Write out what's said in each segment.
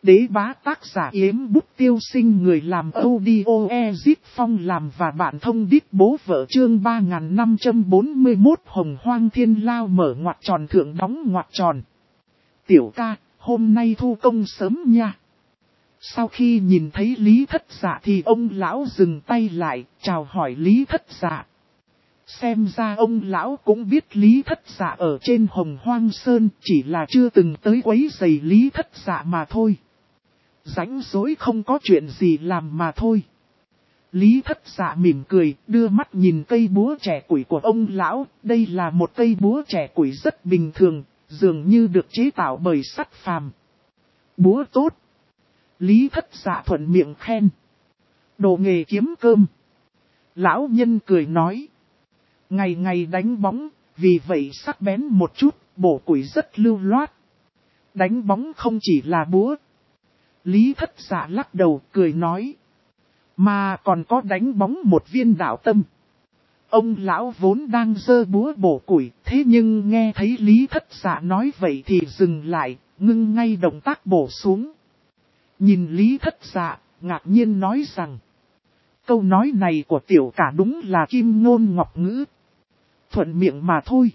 Đế bá tác giả Yếm Bút Tiêu Sinh, người làm audio Ezip Phong làm và bạn thông đít bố vợ, chương 3541 Hồng Hoang Thiên Lao mở ngoặc tròn thượng đóng ngoặc tròn. Tiểu ca, hôm nay thu công sớm nha. Sau khi nhìn thấy Lý Thất Dạ thì ông lão dừng tay lại, chào hỏi Lý Thất Dạ. Xem ra ông lão cũng biết Lý Thất Dạ ở trên Hồng Hoang Sơn, chỉ là chưa từng tới quấy rầy Lý Thất Dạ mà thôi. Rảnh rỗi không có chuyện gì làm mà thôi. Lý Thất Dạ mỉm cười, đưa mắt nhìn cây búa trẻ củi của ông lão. Đây là một cây búa trẻ củi rất bình thường, dường như được chế tạo bởi sắt phàm. Búa tốt. Lý Thất Dạ thuận miệng khen. Đồ nghề kiếm cơm. Lão nhân cười nói. Ngày ngày đánh bóng, vì vậy sắc bén một chút, bổ củi rất lưu loát. Đánh bóng không chỉ là búa. Lý Thất Dạ lắc đầu cười nói. Mà còn có đánh bóng một viên đạo tâm. Ông lão vốn đang giơ búa bổ củi, thế nhưng nghe thấy Lý Thất Dạ nói vậy thì dừng lại, ngưng ngay động tác bổ xuống. Nhìn Lý Thất Dạ, ngạc nhiên nói rằng. Câu nói này của tiểu cả đúng là kim ngôn ngọc ngữ. Thuận miệng mà thôi.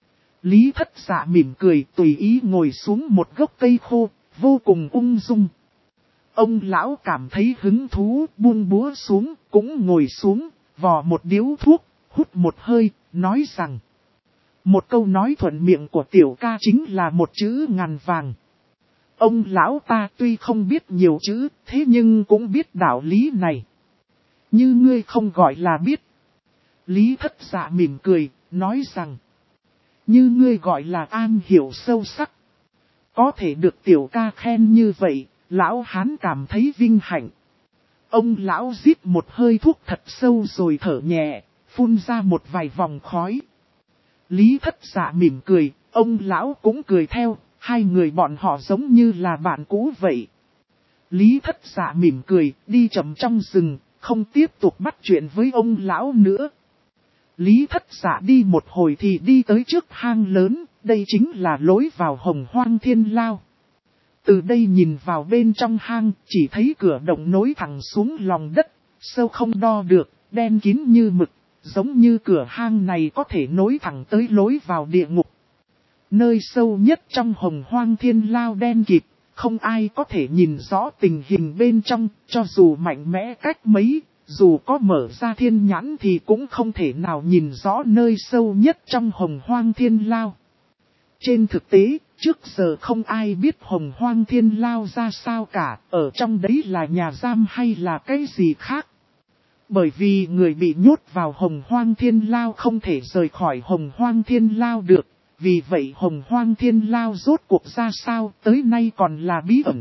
Lý Thất Dạ mỉm cười, tùy ý ngồi xuống một gốc cây khô, vô cùng ung dung. Ông lão cảm thấy hứng thú, buông búa xuống, cũng ngồi xuống, vò một điếu thuốc, hút một hơi, nói rằng. Một câu nói thuận miệng của tiểu ca chính là một chữ ngàn vàng. Ông lão ta tuy không biết nhiều chữ, thế nhưng cũng biết đạo lý này. Như ngươi không gọi là biết. Lý Thất Dạ mỉm cười, nói rằng. Như ngươi gọi là an hiểu sâu sắc. Có thể được tiểu ca khen như vậy, lão hán cảm thấy vinh hạnh. Ông lão rít một hơi thuốc thật sâu rồi thở nhẹ, phun ra một vài vòng khói. Lý Thất Dạ mỉm cười, ông lão cũng cười theo, hai người bọn họ giống như là bạn cũ vậy. Lý Thất Dạ mỉm cười, đi chậm trong rừng, không tiếp tục bắt chuyện với ông lão nữa. Lý Thất Dạ đi một hồi thì đi tới trước hang lớn, đây chính là lối vào Hồng Hoang Thiên Lao. Từ đây nhìn vào bên trong hang, chỉ thấy cửa động nối thẳng xuống lòng đất, sâu không đo được, đen kín như mực, giống như cửa hang này có thể nối thẳng tới lối vào địa ngục. Nơi sâu nhất trong Hồng Hoang Thiên Lao đen kịt, không ai có thể nhìn rõ tình hình bên trong, cho dù mạnh mẽ cách mấy, dù có mở ra thiên nhãn thì cũng không thể nào nhìn rõ nơi sâu nhất trong Hồng Hoang Thiên Lao. Trên thực tế, trước giờ không ai biết Hồng Hoang Thiên Lao ra sao cả, ở trong đấy là nhà giam hay là cái gì khác. Bởi vì người bị nhốt vào Hồng Hoang Thiên Lao không thể rời khỏi Hồng Hoang Thiên Lao được, vì vậy Hồng Hoang Thiên Lao rốt cuộc ra sao tới nay còn là bí ẩn.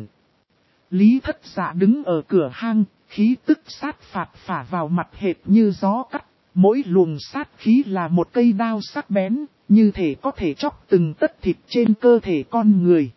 Lý Thất Dạ đứng ở cửa hang, khí tức sát phạt phả vào mặt hệt như gió cắt, mỗi luồng sát khí là một cây đao sắc bén, như thể có thể chóc từng tấc thịt trên cơ thể con người.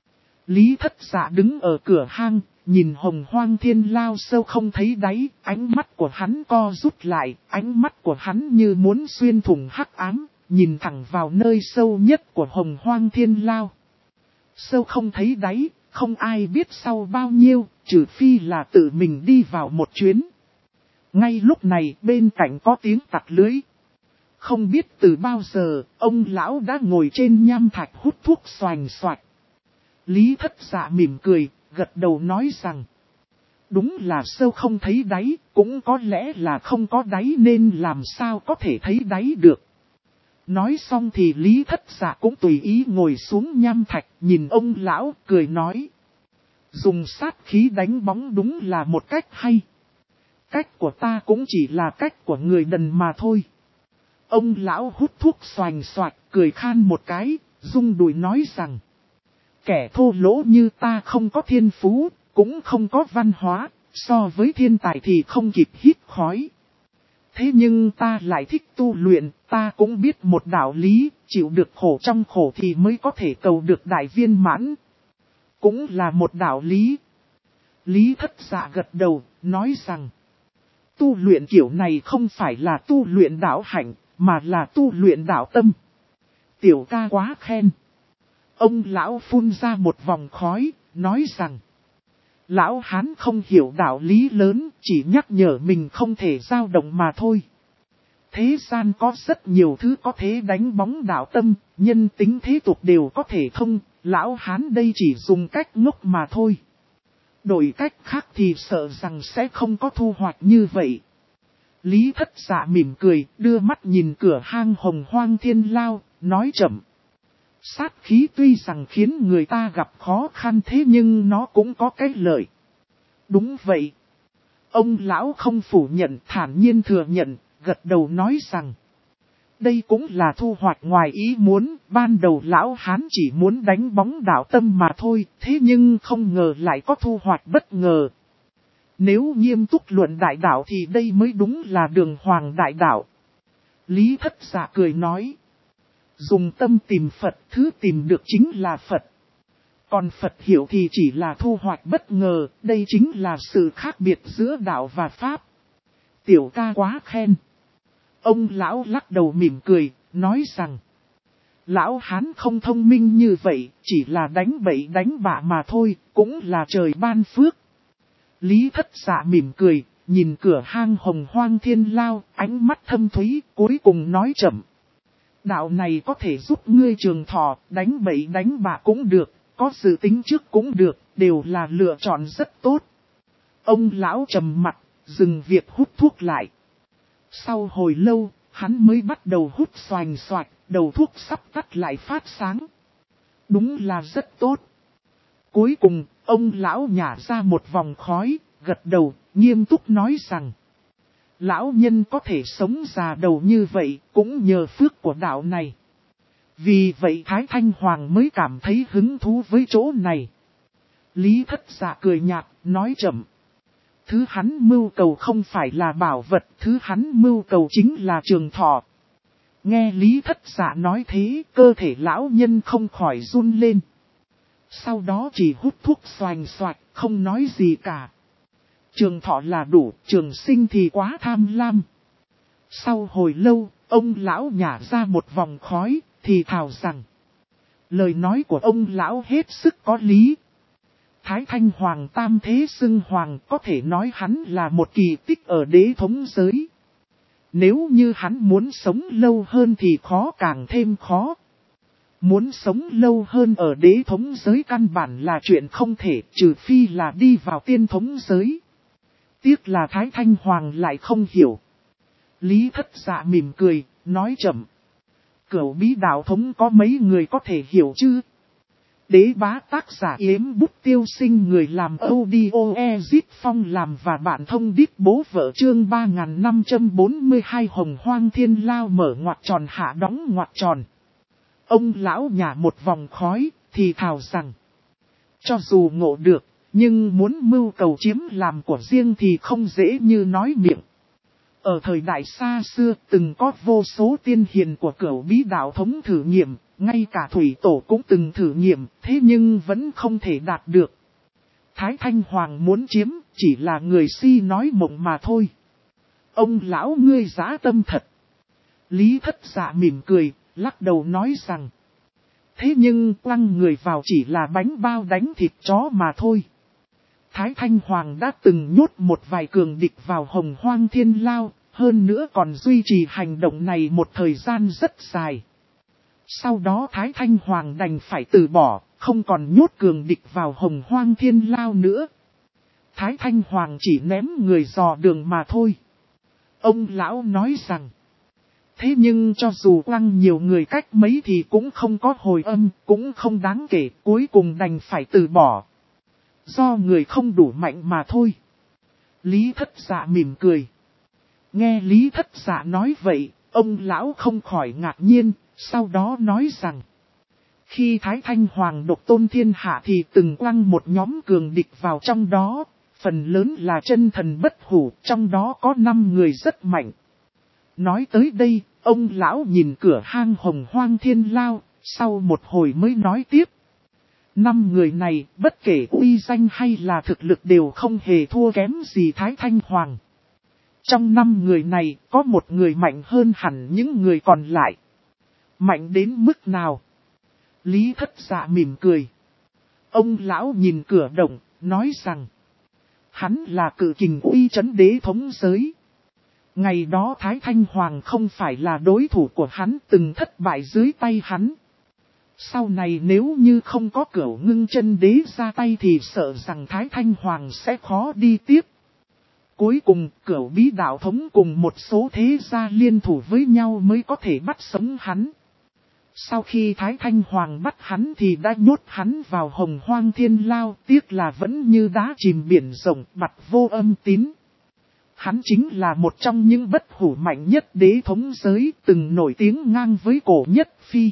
Lý Thất Dạ đứng ở cửa hang, nhìn Hồng Hoang Thiên Lao sâu không thấy đáy, ánh mắt của hắn co rút lại, ánh mắt của hắn như muốn xuyên thủng hắc ám, nhìn thẳng vào nơi sâu nhất của Hồng Hoang Thiên Lao. Sâu không thấy đáy, không ai biết sau bao nhiêu, trừ phi là tự mình đi vào một chuyến. Ngay lúc này bên cạnh có tiếng tặc lưới. Không biết từ bao giờ, ông lão đã ngồi trên nham thạch hút thuốc xoành xoạch. Lý Thất Dạ mỉm cười, gật đầu nói rằng. Đúng là sâu không thấy đáy, cũng có lẽ là không có đáy nên làm sao có thể thấy đáy được. Nói xong thì Lý Thất Dạ cũng tùy ý ngồi xuống nham thạch, nhìn ông lão, cười nói. Dùng sát khí đánh bóng đúng là một cách hay. Cách của ta cũng chỉ là cách của người đần mà thôi. Ông lão hút thuốc xoành xoạch, cười khan một cái, rung đùi nói rằng. Kẻ thô lỗ như ta không có thiên phú, cũng không có văn hóa, so với thiên tài thì không kịp hít khói. Thế nhưng ta lại thích tu luyện, ta cũng biết một đạo lý, chịu được khổ trong khổ thì mới có thể cầu được đại viên mãn. Cũng là một đạo lý. Lý Thất Dạ gật đầu, nói rằng. Tu luyện kiểu này không phải là tu luyện đạo hạnh, mà là tu luyện đạo tâm. Tiểu ca quá khen. Ông lão phun ra một vòng khói, nói rằng. Lão Hán không hiểu đạo lý lớn, chỉ nhắc nhở mình không thể dao động mà thôi. Thế gian có rất nhiều thứ có thể đánh bóng đạo tâm, nhân tính thế tục đều có thể thông, Lão Hán đây chỉ dùng cách ngốc mà thôi. Đổi cách khác thì sợ rằng sẽ không có thu hoạch như vậy. Lý Thất Dạ mỉm cười, đưa mắt nhìn cửa hang Hồng Hoang Thiên Lao, nói chậm. Sát khí tuy rằng khiến người ta gặp khó khăn thế nhưng nó cũng có cái lợi. Đúng vậy. Ông lão không phủ nhận, thản nhiên thừa nhận, gật đầu nói rằng. Đây cũng là thu hoạch ngoài ý muốn, ban đầu lão Hán chỉ muốn đánh bóng đạo tâm mà thôi, thế nhưng không ngờ lại có thu hoạch bất ngờ. Nếu nghiêm túc luận đại đạo thì đây mới đúng là đường hoàng đại đạo. Lý Thất Dạ cười nói. Dùng tâm tìm Phật, thứ tìm được chính là Phật. Còn Phật hiểu thì chỉ là thu hoạch bất ngờ, đây chính là sự khác biệt giữa đạo và Pháp. Tiểu ca quá khen. Ông lão lắc đầu mỉm cười, nói rằng. Lão Hán không thông minh như vậy, chỉ là đánh bậy đánh bạ mà thôi, cũng là trời ban phước. Lý Thất Dạ mỉm cười, nhìn cửa hang Hồng Hoang Thiên Lao, ánh mắt thâm thúy, cuối cùng nói chậm. Đạo này có thể giúp ngươi trường thọ, đánh bậy đánh bạ cũng được, có dự tính trước cũng được, đều là lựa chọn rất tốt. Ông lão trầm mặt, dừng việc hút thuốc lại. Sau hồi lâu, hắn mới bắt đầu hút xoành xoạch, đầu thuốc sắp tắt lại phát sáng. Đúng là rất tốt. Cuối cùng, ông lão nhả ra một vòng khói, gật đầu, nghiêm túc nói rằng. Lão nhân có thể sống già đầu như vậy, cũng nhờ phước của đạo này. Vì vậy Thái Thanh Hoàng mới cảm thấy hứng thú với chỗ này. Lý Thất Dạ cười nhạt, nói chậm. Thứ hắn mưu cầu không phải là bảo vật, thứ hắn mưu cầu chính là trường thọ. Nghe Lý Thất Dạ nói thế, cơ thể lão nhân không khỏi run lên. Sau đó chỉ hút thuốc xoành xoạch, không nói gì cả. Trường thọ là đủ, trường sinh thì quá tham lam. Sau hồi lâu, ông lão nhả ra một vòng khói, thì thào rằng. Lời nói của ông lão hết sức có lý. Thái Thanh Hoàng tam thế xưng hoàng có thể nói hắn là một kỳ tích ở đế thống giới. Nếu như hắn muốn sống lâu hơn thì khó càng thêm khó. Muốn sống lâu hơn ở đế thống giới căn bản là chuyện không thể, trừ phi là đi vào tiên thống giới. Tiếc là Thái Thanh Hoàng lại không hiểu. Lý Thất Dạ mỉm cười, nói chậm. Cửu bí đạo thống có mấy người có thể hiểu chứ? Đế bá tác giả Yếm Bút Tiêu Sinh, người làm audio Ezit Phong làm và bạn thông điệp bố vợ chương 3542 Hồng Hoang Thiên Lao mở ngoặc tròn hạ đóng ngoặc tròn. Ông lão nhả một vòng khói, thì thào rằng. Cho dù ngộ được, nhưng muốn mưu cầu chiếm làm của riêng thì không dễ như nói miệng. Ở thời đại xa xưa, từng có vô số tiên hiền của cửu bí đạo thống thử nghiệm, ngay cả thủy tổ cũng từng thử nghiệm, thế nhưng vẫn không thể đạt được. Thái Thanh Hoàng muốn chiếm, chỉ là người si nói mộng mà thôi. Ông lão ngươi dã tâm thật. Lý Thất Dạ mỉm cười, lắc đầu nói rằng. Thế nhưng quăng người vào chỉ là bánh bao đánh thịt chó mà thôi. Thái Thanh Hoàng đã từng nhốt một vài cường địch vào Hồng Hoang Thiên Lao, hơn nữa còn duy trì hành động này một thời gian rất dài. Sau đó Thái Thanh Hoàng đành phải từ bỏ, không còn nhốt cường địch vào Hồng Hoang Thiên Lao nữa. Thái Thanh Hoàng chỉ ném người dò đường mà thôi. Ông lão nói rằng. Thế nhưng cho dù quăng nhiều người cách mấy thì cũng không có hồi âm, cũng không đáng kể, cuối cùng đành phải từ bỏ. Do người không đủ mạnh mà thôi. Lý Thất Dạ mỉm cười. Nghe Lý Thất Dạ nói vậy, ông lão không khỏi ngạc nhiên, sau đó nói rằng. Khi Thái Thanh Hoàng độc tôn thiên hạ thì từng quăng một nhóm cường địch vào trong đó, phần lớn là chân thần bất hủ, trong đó có 5 người rất mạnh. Nói tới đây, ông lão nhìn cửa hang Hồng Hoang Thiên Lao, sau một hồi mới nói tiếp. 5 người này, bất kể uy danh hay là thực lực đều không hề thua kém gì Thái Thanh Hoàng. Trong 5 người này, có một người mạnh hơn hẳn những người còn lại. Mạnh đến mức nào? Lý Thất Dạ mỉm cười. Ông lão nhìn cửa động, nói rằng. Hắn là cự kình uy chấn đế thống giới. Ngày đó Thái Thanh Hoàng không phải là đối thủ của hắn, từng thất bại dưới tay hắn. Sau này nếu như không có Cửu Ngưng Chân Đế ra tay thì sợ rằng Thái Thanh Hoàng sẽ khó đi tiếp. Cuối cùng Cửu Bí Đạo Thống cùng một số thế gia liên thủ với nhau mới có thể bắt sống hắn. Sau khi Thái Thanh Hoàng bắt hắn thì đã nhốt hắn vào Hồng Hoang Thiên Lao, tiếc là vẫn như đá chìm biển rộng, bặt vô âm tín. Hắn chính là một trong những bất hủ mạnh nhất đế thống giới, từng nổi tiếng ngang với Cổ Nhất Phi.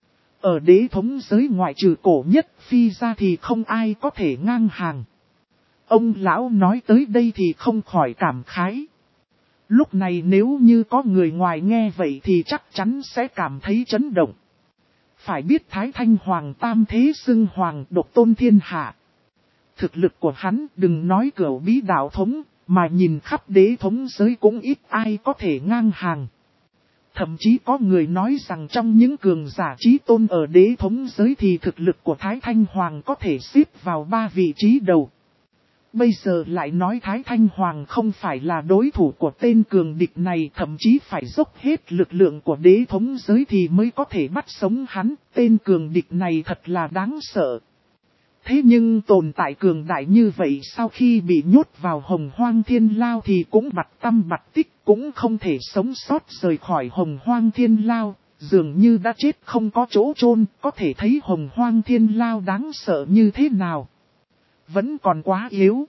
Ở đế thống giới ngoại trừ Cổ Nhất Phi ra thì không ai có thể ngang hàng. Ông lão nói tới đây thì không khỏi cảm khái. Lúc này nếu như có người ngoài nghe vậy thì chắc chắn sẽ cảm thấy chấn động. Phải biết Thái Thanh Hoàng tam thế xưng hoàng độc tôn thiên hạ. Thực lực của hắn đừng nói Cửu Bí Đạo Thống, mà nhìn khắp đế thống giới cũng ít ai có thể ngang hàng. Thậm chí có người nói rằng trong những cường giả chí tôn ở đế thống giới thì thực lực của Thái Thanh Hoàng có thể xếp vào 3 vị trí đầu. Bây giờ lại nói Thái Thanh Hoàng không phải là đối thủ của tên cường địch này, thậm chí phải dốc hết lực lượng của đế thống giới thì mới có thể bắt sống hắn. Tên cường địch này thật là đáng sợ. Thế nhưng tồn tại cường đại như vậy sau khi bị nhốt vào Hồng Hoang Thiên Lao thì cũng bặt tâm bặt tích, cũng không thể sống sót rời khỏi Hồng Hoang Thiên Lao, dường như đã chết không có chỗ chôn, có thể thấy Hồng Hoang Thiên Lao đáng sợ như thế nào. Vẫn còn quá yếu.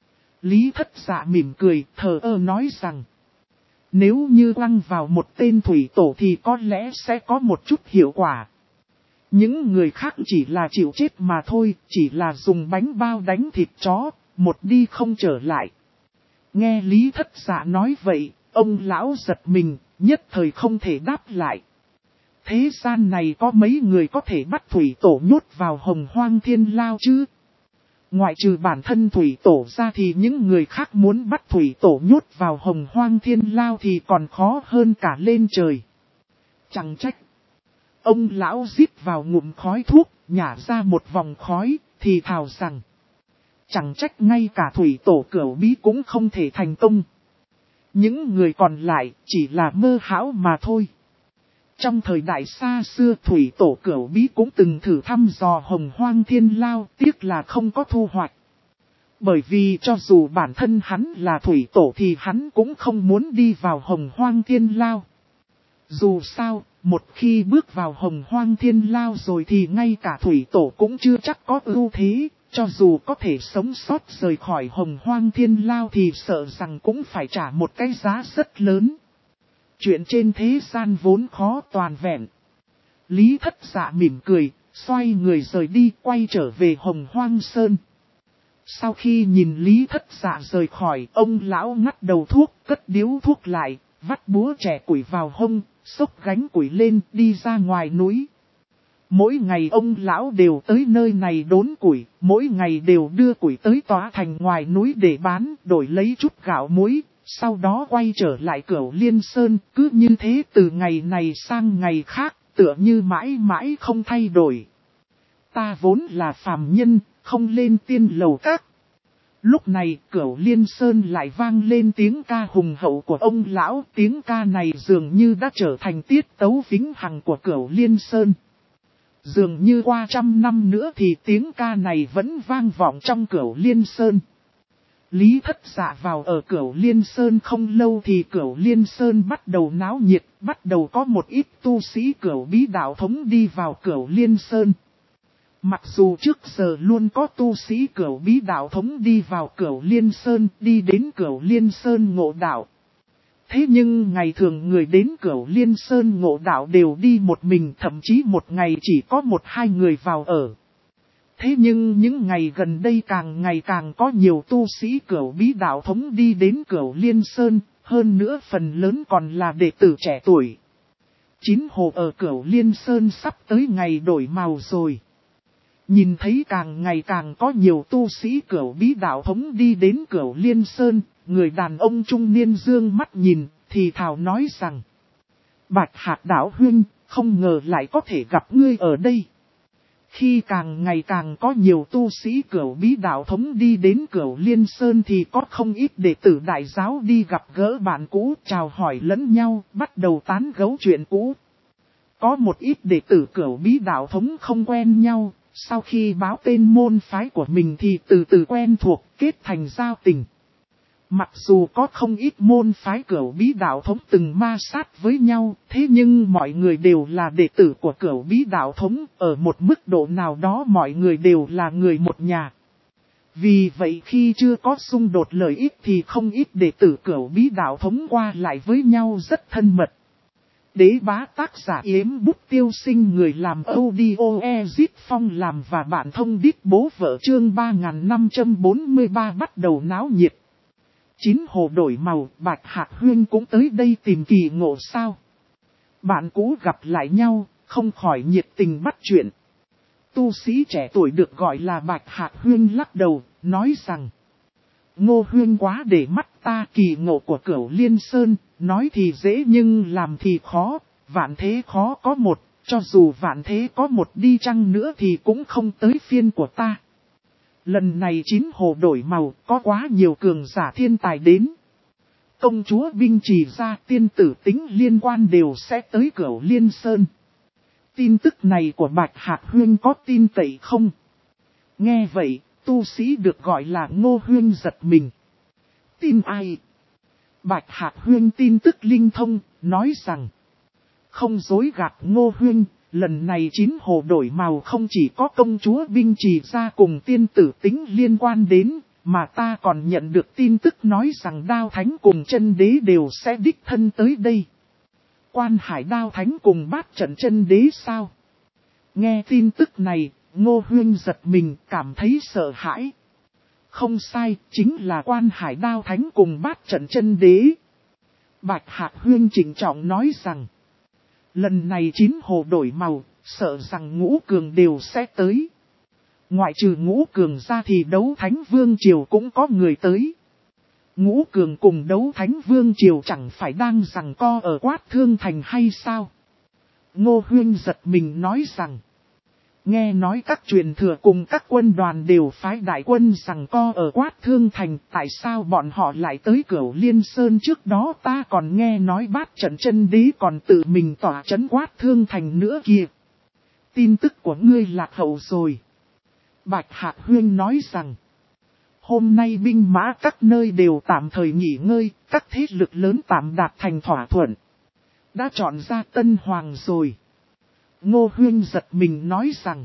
Lý Thất Dạ mỉm cười, thờ ơ nói rằng, nếu như quăng vào một tên thủy tổ thì có lẽ sẽ có một chút hiệu quả. Những người khác chỉ là chịu chết mà thôi, chỉ là dùng bánh bao đánh thịt chó, một đi không trở lại. Nghe Lý Thất Dạ nói vậy, ông lão giật mình, nhất thời không thể đáp lại. Thế gian này có mấy người có thể bắt thủy tổ nhốt vào Hồng Hoang Thiên Lao chứ? Ngoại trừ bản thân thủy tổ ra thì những người khác muốn bắt thủy tổ nhốt vào Hồng Hoang Thiên Lao thì còn khó hơn cả lên trời. Chẳng trách. Ông lão rít vào ngụm khói thuốc, nhả ra một vòng khói, thì thào rằng. Chẳng trách ngay cả thủy tổ Cửu Bí cũng không thể thành công. Những người còn lại chỉ là mơ hão mà thôi. Trong thời đại xa xưa thủy tổ Cửu Bí cũng từng thử thăm dò Hồng Hoang Thiên Lao, tiếc là không có thu hoạch. Bởi vì cho dù bản thân hắn là thủy tổ thì hắn cũng không muốn đi vào Hồng Hoang Thiên Lao. Dù sao, một khi bước vào Hồng Hoang Thiên Lao rồi thì ngay cả thủy tổ cũng chưa chắc có ưu thế, cho dù có thể sống sót rời khỏi Hồng Hoang Thiên Lao thì sợ rằng cũng phải trả một cái giá rất lớn. Chuyện trên thế gian vốn khó toàn vẹn. Lý Thất Dạ mỉm cười, xoay người rời đi quay trở về Hồng Hoang Sơn. Sau khi nhìn Lý Thất Dạ rời khỏi, ông lão ngắt đầu thuốc, cất điếu thuốc lại, vắt búa trẻ củi vào hông, xốc gánh củi lên đi ra ngoài núi. Mỗi ngày ông lão đều tới nơi này đốn củi, mỗi ngày đều đưa củi tới Tóa Thành ngoài núi để bán, đổi lấy chút gạo muối. Sau đó quay trở lại Cửu Liên Sơn, cứ như thế từ ngày này sang ngày khác, tựa như mãi mãi không thay đổi. Ta vốn là phàm nhân, không lên tiên lầu các. Lúc này Cửu Liên Sơn lại vang lên tiếng ca hùng hậu của ông lão, tiếng ca này dường như đã trở thành tiết tấu vĩnh hằng của Cửu Liên Sơn. Dường như qua 100 năm nữa thì tiếng ca này vẫn vang vọng trong Cửu Liên Sơn. Lý Thất Dạ vào ở Cửu Liên Sơn không lâu thì Cửu Liên Sơn bắt đầu náo nhiệt, bắt đầu có một ít tu sĩ Cửu Bí Đạo Thống đi vào Cửu Liên Sơn. Mặc dù trước giờ luôn có tu sĩ Cửu Bí Đạo Thống đi vào Cửu Liên Sơn, đi đến Cửu Liên Sơn ngộ đạo. Thế nhưng ngày thường người đến Cửu Liên Sơn ngộ đạo đều đi một mình, thậm chí một ngày chỉ có 1-2 người vào ở. Thế nhưng những ngày gần đây càng ngày càng có nhiều tu sĩ Cửu Bí Đạo Thống đi đến Cửu Liên Sơn, hơn nữa phần lớn còn là đệ tử trẻ tuổi. Chín hồ ở Cửu Liên Sơn sắp tới ngày đổi màu rồi. Nhìn thấy càng ngày càng có nhiều tu sĩ Cửu Bí Đạo Thống đi đến Cửu Liên Sơn, người đàn ông trung niên dương mắt nhìn, thì thào nói rằng: Bạch Hạc Đạo huynh, không ngờ lại có thể gặp ngươi ở đây. Khi càng ngày càng có nhiều tu sĩ Cửu Bí Đạo Thống đi đến Cửu Liên Sơn thì có không ít đệ tử đại giáo đi gặp gỡ bạn cũ, chào hỏi lẫn nhau, bắt đầu tán gẫu chuyện cũ. Có một ít đệ tử Cửu Bí Đạo Thống không quen nhau, sau khi báo tên môn phái của mình thì từ từ quen thuộc, kết thành giao tình. Mặc dù có không ít môn phái Cửu Bí Đạo Thống từng ma sát với nhau, thế nhưng mọi người đều là đệ tử của Cửu Bí Đạo Thống, ở một mức độ nào đó mọi người đều là người một nhà. Vì vậy khi chưa có xung đột lợi ích thì không ít đệ tử Cửu Bí Đạo Thống qua lại với nhau rất thân mật. Đế bá tác giả Yếm Bút Tiêu Sinh, người làm audio Ezit Phong làm và bạn thông đít bố vợ, chương 3543 bắt đầu náo nhiệt. Chín hồ đổi màu, Bạch Hạc Huyên cũng tới đây tìm kỳ ngộ sao. Bạn cũ gặp lại nhau, không khỏi nhiệt tình bắt chuyện. Tu sĩ trẻ tuổi được gọi là Bạch Hạc Huyên lắc đầu, nói rằng: Ngô Huyên quá để mắt ta, kỳ ngộ của Cửu Liên Sơn, nói thì dễ nhưng làm thì khó, vạn thế khó có một, cho dù vạn thế có một đi chăng nữa thì cũng không tới phiên của ta. Lần này chín hồ đổi màu, có quá nhiều cường giả thiên tài đến. Công chúa Binh Trì Gia, tiên tử Tính Liên Quan đều sẽ tới Cửu Liên Sơn. Tin tức này của Bạch Hạc Huyên có tin cậy không? Nghe vậy, tu sĩ được gọi là Ngô Huyên giật mình. Tin ai? Bạch Hạc Huyên tin tức linh thông, nói rằng: Không dối gạt Ngô Huyên, lần này chín hồ đổi màu không chỉ có công chúa Binh Trì Gia cùng tiên tử Tính Liên Quan đến, mà ta còn nhận được tin tức nói rằng Đao Thánh cùng Chân Đế đều sẽ đích thân tới đây. Quan Hải Đao Thánh cùng Bát Trận Chân Đế sao? Nghe tin tức này, Ngô Huyên giật mình, cảm thấy sợ hãi. Không sai, chính là Quan Hải Đao Thánh cùng Bát Trận Chân Đế. Bạch Hạc Huyên trịnh trọng nói rằng: Lần này chín hồ đổi màu, sợ rằng Ngũ Cường đều sẽ tới. Ngoại trừ Ngũ Cường ra thì Đấu Thánh Vương Triều cũng có người tới. Ngũ Cường cùng Đấu Thánh Vương Triều chẳng phải đang giằng co ở Quát Thương Thành hay sao? Ngô Huyên giật mình nói rằng: Nghe nói các truyền thừa cùng các quân đoàn đều phái đại quân giằng co ở Quát Thương Thành, tại sao bọn họ lại tới Cửu Liên Sơn? Trước đó ta còn nghe nói Bát Trận Chân Đế còn tự mình tỏa trấn Quát Thương Thành nữa kìa. Tin tức của ngươi lạc hậu rồi. Bạch Hạc Huyên nói rằng: Hôm nay binh mã các nơi đều tạm thời nghỉ ngơi, các thế lực lớn tạm đạt thành thỏa thuận. Đã chọn ra Tân Hoàng rồi. Ngô Huyên giật mình nói rằng: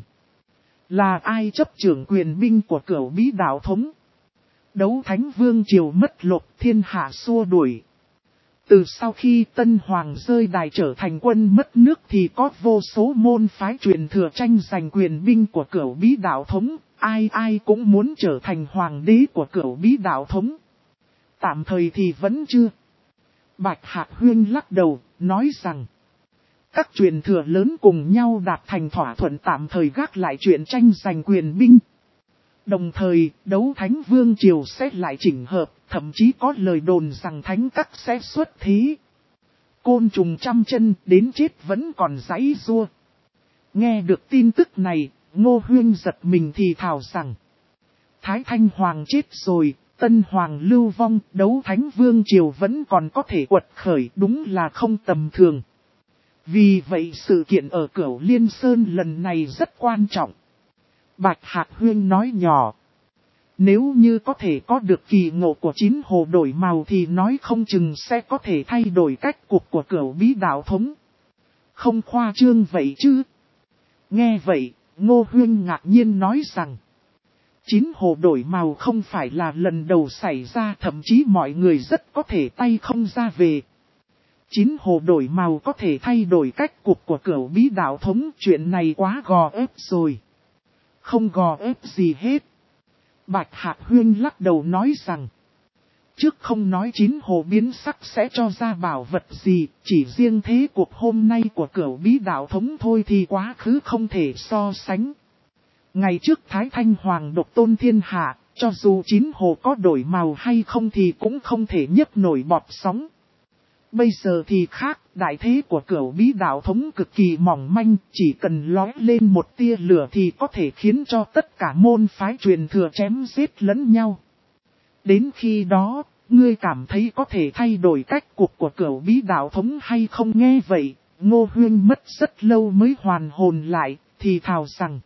Là ai chấp trưởng quyền binh của Cửu Bí Đạo Thống? Đấu Thánh Vương Triều mất lộc, thiên hạ xua đuổi. Từ sau khi Tân Hoàng rơi đài trở thành quân mất nước thì có vô số môn phái truyền thừa tranh giành quyền binh của Cửu Bí Đạo Thống, ai ai cũng muốn trở thành hoàng đế của Cửu Bí Đạo Thống. Tạm thời thì vẫn chưa. Bạch Hạc Huyên lắc đầu, nói rằng: Các truyền thừa lớn cùng nhau đạt thành thỏa thuận tạm thời gác lại chuyện tranh giành quyền binh. Đồng thời, Đấu Thánh Vương Triều sẽ lại chỉnh hợp, thậm chí có lời đồn rằng Thánh Các sẽ xuất thí. Côn trùng trăm chân, đến chết vẫn còn giãy giụa. Nghe được tin tức này, Ngô Huyên giật mình thì thào rằng: Thái Thanh Hoàng chết rồi, Tân Hoàng lưu vong, Đấu Thánh Vương Triều vẫn còn có thể quật khởi, đúng là không tầm thường. Vì vậy sự kiện ở Cửu Liên Sơn lần này rất quan trọng. Bạch Hạc Huyên nói nhỏ: Nếu như có thể có được kỳ ngộ của chín hồ đổi màu thì nói không chừng sẽ có thể thay đổi cách cục của Cửu Bí Đạo Thống. Không khoa trương vậy chứ? Nghe vậy, Ngô Huyên ngạc nhiên nói rằng: Chín hồ đổi màu không phải là lần đầu xảy ra, thậm chí mọi người rất có thể tay không ra về. Chín hồ đổi màu có thể thay đổi cách cục của Cửu Bí Đạo Thống, chuyện này quá gò ép rồi. Không gò ép gì hết. Bạch Hạc Huyên lắc đầu nói rằng: Trước không nói chín hồ biến sắc sẽ cho ra bảo vật gì, chỉ riêng thế cuộc hôm nay của Cửu Bí Đạo Thống thôi thì quá khứ không thể so sánh. Ngày trước Thái Thanh Hoàng độc tôn thiên hạ, cho dù chín hồ có đổi màu hay không thì cũng không thể nhấc nổi bọt sóng. Bây giờ thì khác, đại thế của Cửu Bí đạo thống cực kỳ mỏng manh, chỉ cần lóe lên một tia lửa thì có thể khiến cho tất cả môn phái truyền thừa chém giết lẫn nhau. Đến khi đó, ngươi cảm thấy có thể thay đổi cách cuộc của Cửu Bí đạo thống hay không? Nghe vậy, Ngô Huyên mất rất lâu mới hoàn hồn lại, thì thào rằng.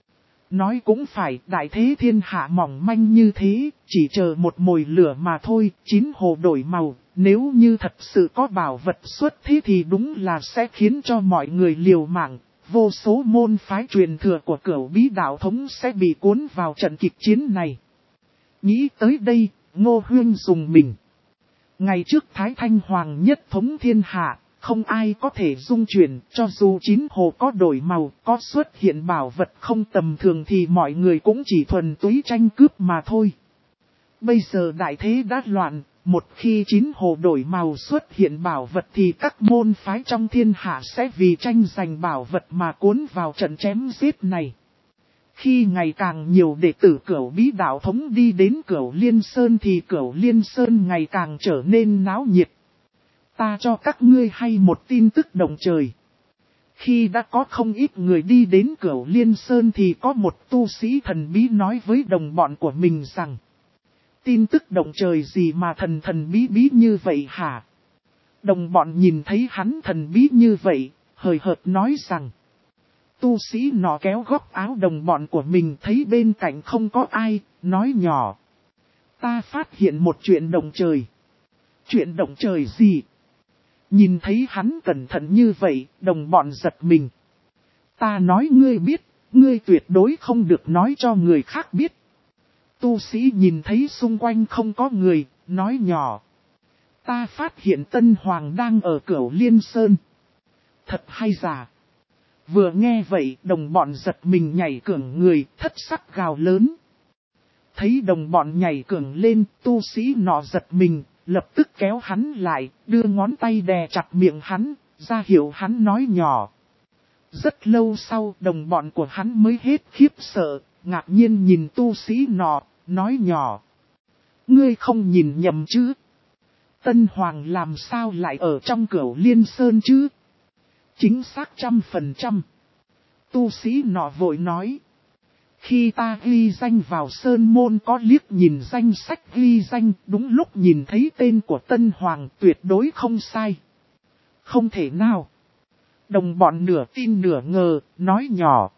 Nói cũng phải, đại thế thiên hạ mỏng manh như thế, chỉ chờ một mồi lửa mà thôi, chín hồ đổi màu, nếu như thật sự có bảo vật xuất thế thì đúng là sẽ khiến cho mọi người liều mạng, vô số môn phái truyền thừa của Cửu Bí đạo thống sẽ bị cuốn vào trận kịch chiến này. Nghĩ tới đây, Ngô Huyên dùng mình. Ngày trước Thái Thanh Hoàng nhất thống thiên hạ, không ai có thể dung chuyển, cho dù chín hồ có đổi màu, có xuất hiện bảo vật không tầm thường thì mọi người cũng chỉ thuần túy tranh cướp mà thôi. Bây giờ đại thế đã loạn, một khi chín hồ đổi màu xuất hiện bảo vật thì các môn phái trong thiên hạ sẽ vì tranh giành bảo vật mà cuốn vào trận chém giết này. Khi ngày càng nhiều đệ tử Cửu Bí đạo thống đi đến Cửu Liên Sơn thì Cửu Liên Sơn ngày càng trở nên náo nhiệt. Ta cho các ngươi hay một tin tức động trời. Khi đã có không ít người đi đến Cửu Liên Sơn thì có một tu sĩ thần bí nói với đồng bọn của mình rằng. Tin tức động trời gì mà thần bí như vậy hả? Đồng bọn nhìn thấy hắn thần bí như vậy, hời hợt nói rằng. Tu sĩ nọ kéo góc áo đồng bọn của mình thấy bên cạnh không có ai, nói nhỏ. Ta phát hiện một chuyện động trời. Chuyện động trời gì? Nhìn thấy hắn cẩn thận như vậy, đồng bọn giật mình. Ta nói ngươi biết, ngươi tuyệt đối không được nói cho người khác biết. Tu sĩ nhìn thấy xung quanh không có người, nói nhỏ. Ta phát hiện Tân Hoàng đang ở Cửu Liên Sơn. Thật hay giả? Vừa nghe vậy, đồng bọn giật mình nhảy cưởng người, thất sắc gào lớn. Thấy đồng bọn nhảy cưởng lên, tu sĩ nọ giật mình, lập tức kéo hắn lại, đưa ngón tay đè chặt miệng hắn, ra hiệu hắn nói nhỏ. Rất lâu sau, đồng bọn của hắn mới hết khiếp sợ, ngạc nhiên nhìn tu sĩ nọ, nói nhỏ. Ngươi không nhìn nhầm chứ? Tân Hoàng làm sao lại ở trong Cửu Liên Sơn chứ? Chính xác 100%. Tu sĩ nọ vội nói. Khi ta ghi danh vào Sơn Môn có liếc nhìn danh sách ghi danh, đúng lúc nhìn thấy tên của Tân Hoàng, tuyệt đối không sai. Không thể nào. Đồng bọn nửa tin nửa ngờ, nói nhỏ.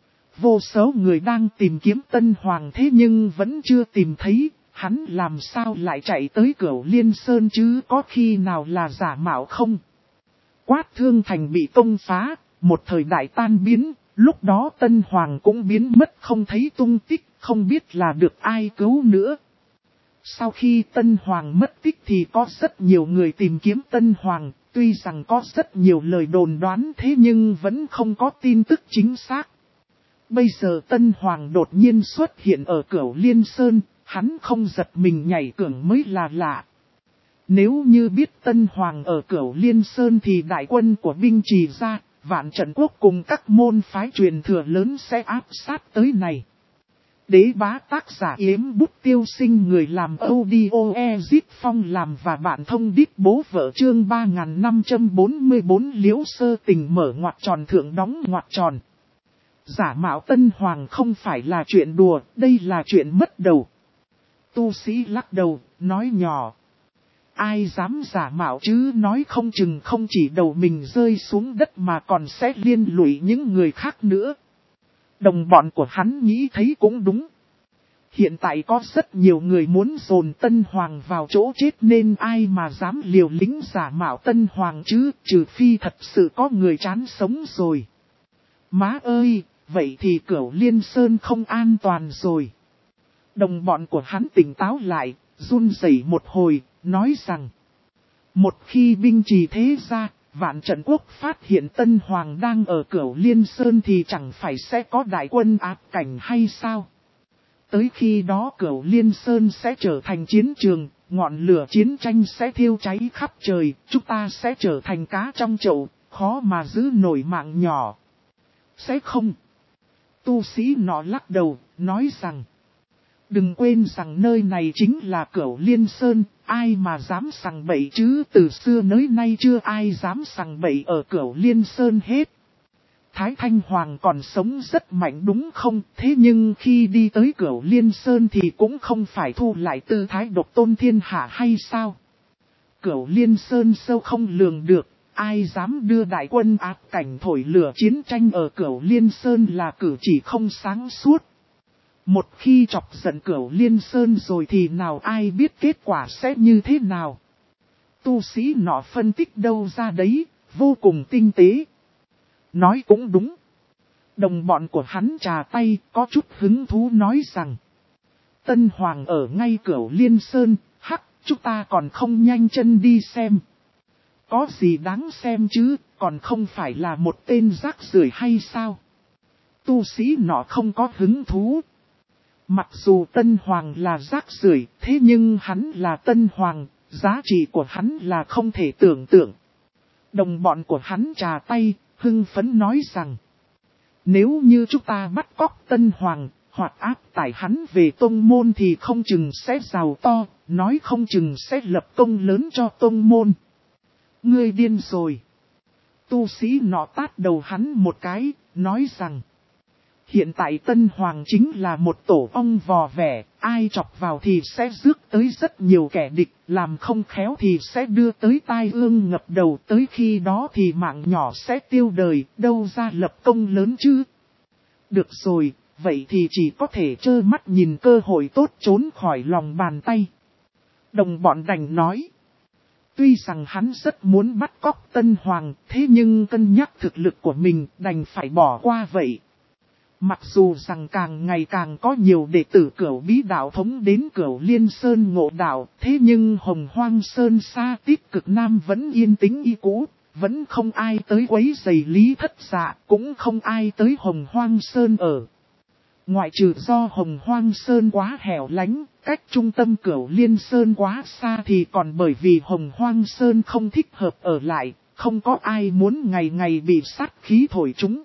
Vô số người đang tìm kiếm Tân Hoàng thế nhưng vẫn chưa tìm thấy, hắn làm sao lại chạy tới Cửu Liên Sơn chứ, có khi nào là giả mạo không? Quát Thương Thành bị công phá, một thời đại tan biến, lúc đó Tân Hoàng cũng biến mất không thấy tung tích, không biết là được ai cứu nữa. Sau khi Tân Hoàng mất tích thì có rất nhiều người tìm kiếm Tân Hoàng, tuy rằng có rất nhiều lời đồn đoán thế nhưng vẫn không có tin tức chính xác. Bây giờ Tân Hoàng đột nhiên xuất hiện ở Cửu Liên Sơn, hắn không giật mình nhảy cưởng mới là lạ. Nếu như biết Tân Hoàng ở Cửu Liên Sơn thì đại quân của binh Trì ra, Vạn Trận Quốc cùng các môn phái truyền thừa lớn sẽ áp sát tới này. Đế Bá tác giả Yếm Bút Tiêu Sinh, người làm audio Ezit Phong làm và bạn thông đít bố vợ chương 3544 Liễu Sơ Tình mở ngoặc tròn thượng đóng ngoặc tròn. Giả mạo Tân Hoàng không phải là chuyện đùa, đây là chuyện mất đầu. Tu sĩ lắc đầu, nói nhỏ. Ai dám giả mạo chứ, nói không chừng không chỉ đầu mình rơi xuống đất mà còn sẽ liên lụy những người khác nữa. Đồng bọn của hắn nghĩ thấy cũng đúng. Hiện tại có rất nhiều người muốn dồn Tân Hoàng vào chỗ chết nên ai mà dám liều lĩnh giả mạo Tân Hoàng chứ, trừ phi thật sự có người chán sống rồi. Má ơi, vậy thì Cửu Liên Sơn không an toàn rồi. Đồng bọn của hắn tỉnh táo lại, run rẩy một hồi, nói rằng. Một khi binh Trì thế ra, Vạn Trận Quốc phát hiện Tân Hoàng đang ở Cửu Liên Sơn thì chẳng phải sẽ có đại quân áp cảnh hay sao? Tới khi đó Cửu Liên Sơn sẽ trở thành chiến trường, ngọn lửa chiến tranh sẽ thiêu cháy khắp trời, chúng ta sẽ trở thành cá trong chậu, khó mà giữ nổi mạng nhỏ. Sẽ không. Tu sĩ nọ lắc đầu, nói rằng. Đừng quên rằng nơi này chính là Cửu Liên Sơn, ai mà dám sằng bậy chứ, từ xưa tới nay chưa ai dám sằng bậy ở Cửu Liên Sơn hết. Thái Thanh Hoàng còn sống rất mạnh đúng không, thế nhưng khi đi tới Cửu Liên Sơn thì cũng không phải thu lại tư thái độc tôn thiên hạ hay sao? Cửu Liên Sơn sâu không lường được, ai dám đưa đại quân áp cảnh thổi lửa chiến tranh ở Cửu Liên Sơn là cử chỉ không sáng suốt. Một khi chọc giận Cửu Liên Sơn rồi thì nào ai biết kết quả sẽ như thế nào. Tu sĩ nọ phân tích đâu ra đấy, vô cùng tinh tế. Nói cũng đúng. Đồng bọn của hắn trà tay có chút hứng thú nói rằng. Tân Hoàng ở ngay Cửu Liên Sơn, hắc, chúng ta còn không nhanh chân đi xem. Có gì đáng xem chứ, còn không phải là một tên rác rưởi hay sao? Tu sĩ nọ không có hứng thú. Mặc dù Tân Hoàng là rác rưởi, thế nhưng hắn là Tân Hoàng, giá trị của hắn là không thể tưởng tượng. Đồng bọn của hắn trà tay, hưng phấn nói rằng. Nếu như chúng ta bắt cóc Tân Hoàng, hoặc áp tải hắn về tông môn thì không chừng sẽ giàu to, nói không chừng sẽ lập công lớn cho tông môn. Ngươi điên rồi. Tu sĩ nọ tát đầu hắn một cái, nói rằng. Hiện tại Tân Hoàng chính là một tổ ong vò vẽ, ai chọc vào thì sẽ rước tới rất nhiều kẻ địch, làm không khéo thì sẽ đưa tới tai ương ngập đầu, tới khi đó thì mạng nhỏ sẽ tiêu đời, đâu ra lập công lớn chứ. Được rồi, vậy thì chỉ có thể trơ mắt nhìn cơ hội tốt trốn khỏi lòng bàn tay. Đồng bọn đành nói. Tuy rằng hắn rất muốn bắt cóc Tân Hoàng, thế nhưng cân nhắc thực lực của mình đành phải bỏ qua vậy. Mặc dù rằng càng ngày càng có nhiều đệ tử Cửu Bí Đạo thống đến Cửu Liên Sơn ngộ đạo, thế nhưng Hồng Hoang Sơn xa tít cực Nam vẫn yên tĩnh y cũ, vẫn không ai tới quấy rầy Lý Thất Dạ, cũng không ai tới Hồng Hoang Sơn ở. Ngoại trừ do Hồng Hoang Sơn quá hẻo lánh, cách trung tâm Cửu Liên Sơn quá xa thì còn bởi vì Hồng Hoang Sơn không thích hợp ở lại, không có ai muốn ngày ngày bị sát khí thổi chúng.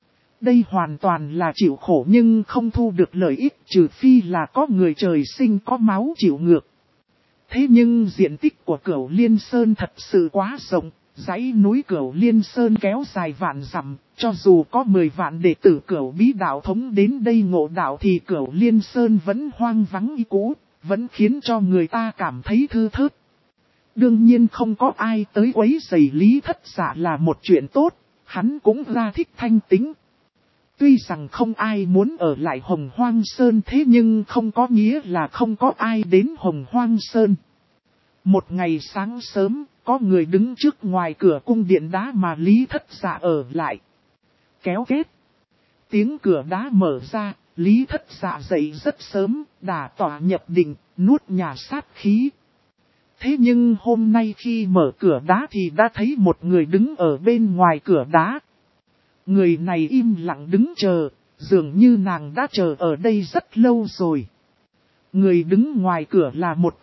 Đây hoàn toàn là chịu khổ nhưng không thu được lợi ích, trừ phi là có người trời sinh có máu chịu ngược. Thế nhưng diện tích của Cửu Liên Sơn thật sự quá rộng, dãy núi Cửu Liên Sơn kéo dài vạn dặm, cho dù có 10 vạn đệ tử Cửu Bí Đạo thống đến đây ngộ đạo thì Cửu Liên Sơn vẫn hoang vắng y cũ, vẫn khiến cho người ta cảm thấy thư thớt. Đương nhiên không có ai tới quấy rầy Lý Thất Dạ là một chuyện tốt, hắn cũng ra thích thanh tĩnh. Tuy rằng không ai muốn ở lại Hồng Hoang Sơn thế nhưng không có nghĩa là không có ai đến Hồng Hoang Sơn. Một ngày sáng sớm, có người đứng trước ngoài cửa cung điện đá mà Lý Thất Dạ ở lại. Kéo kết. Tiếng cửa đá mở ra, Lý Thất Dạ dậy rất sớm, đả tỏa nhập định, nuốt nhà sát khí. Thế nhưng hôm nay khi mở cửa đá thì đã thấy một người đứng ở bên ngoài cửa đá. Người này im lặng đứng chờ, dường như nàng đã chờ ở đây rất lâu rồi. Người đứng ngoài cửa là một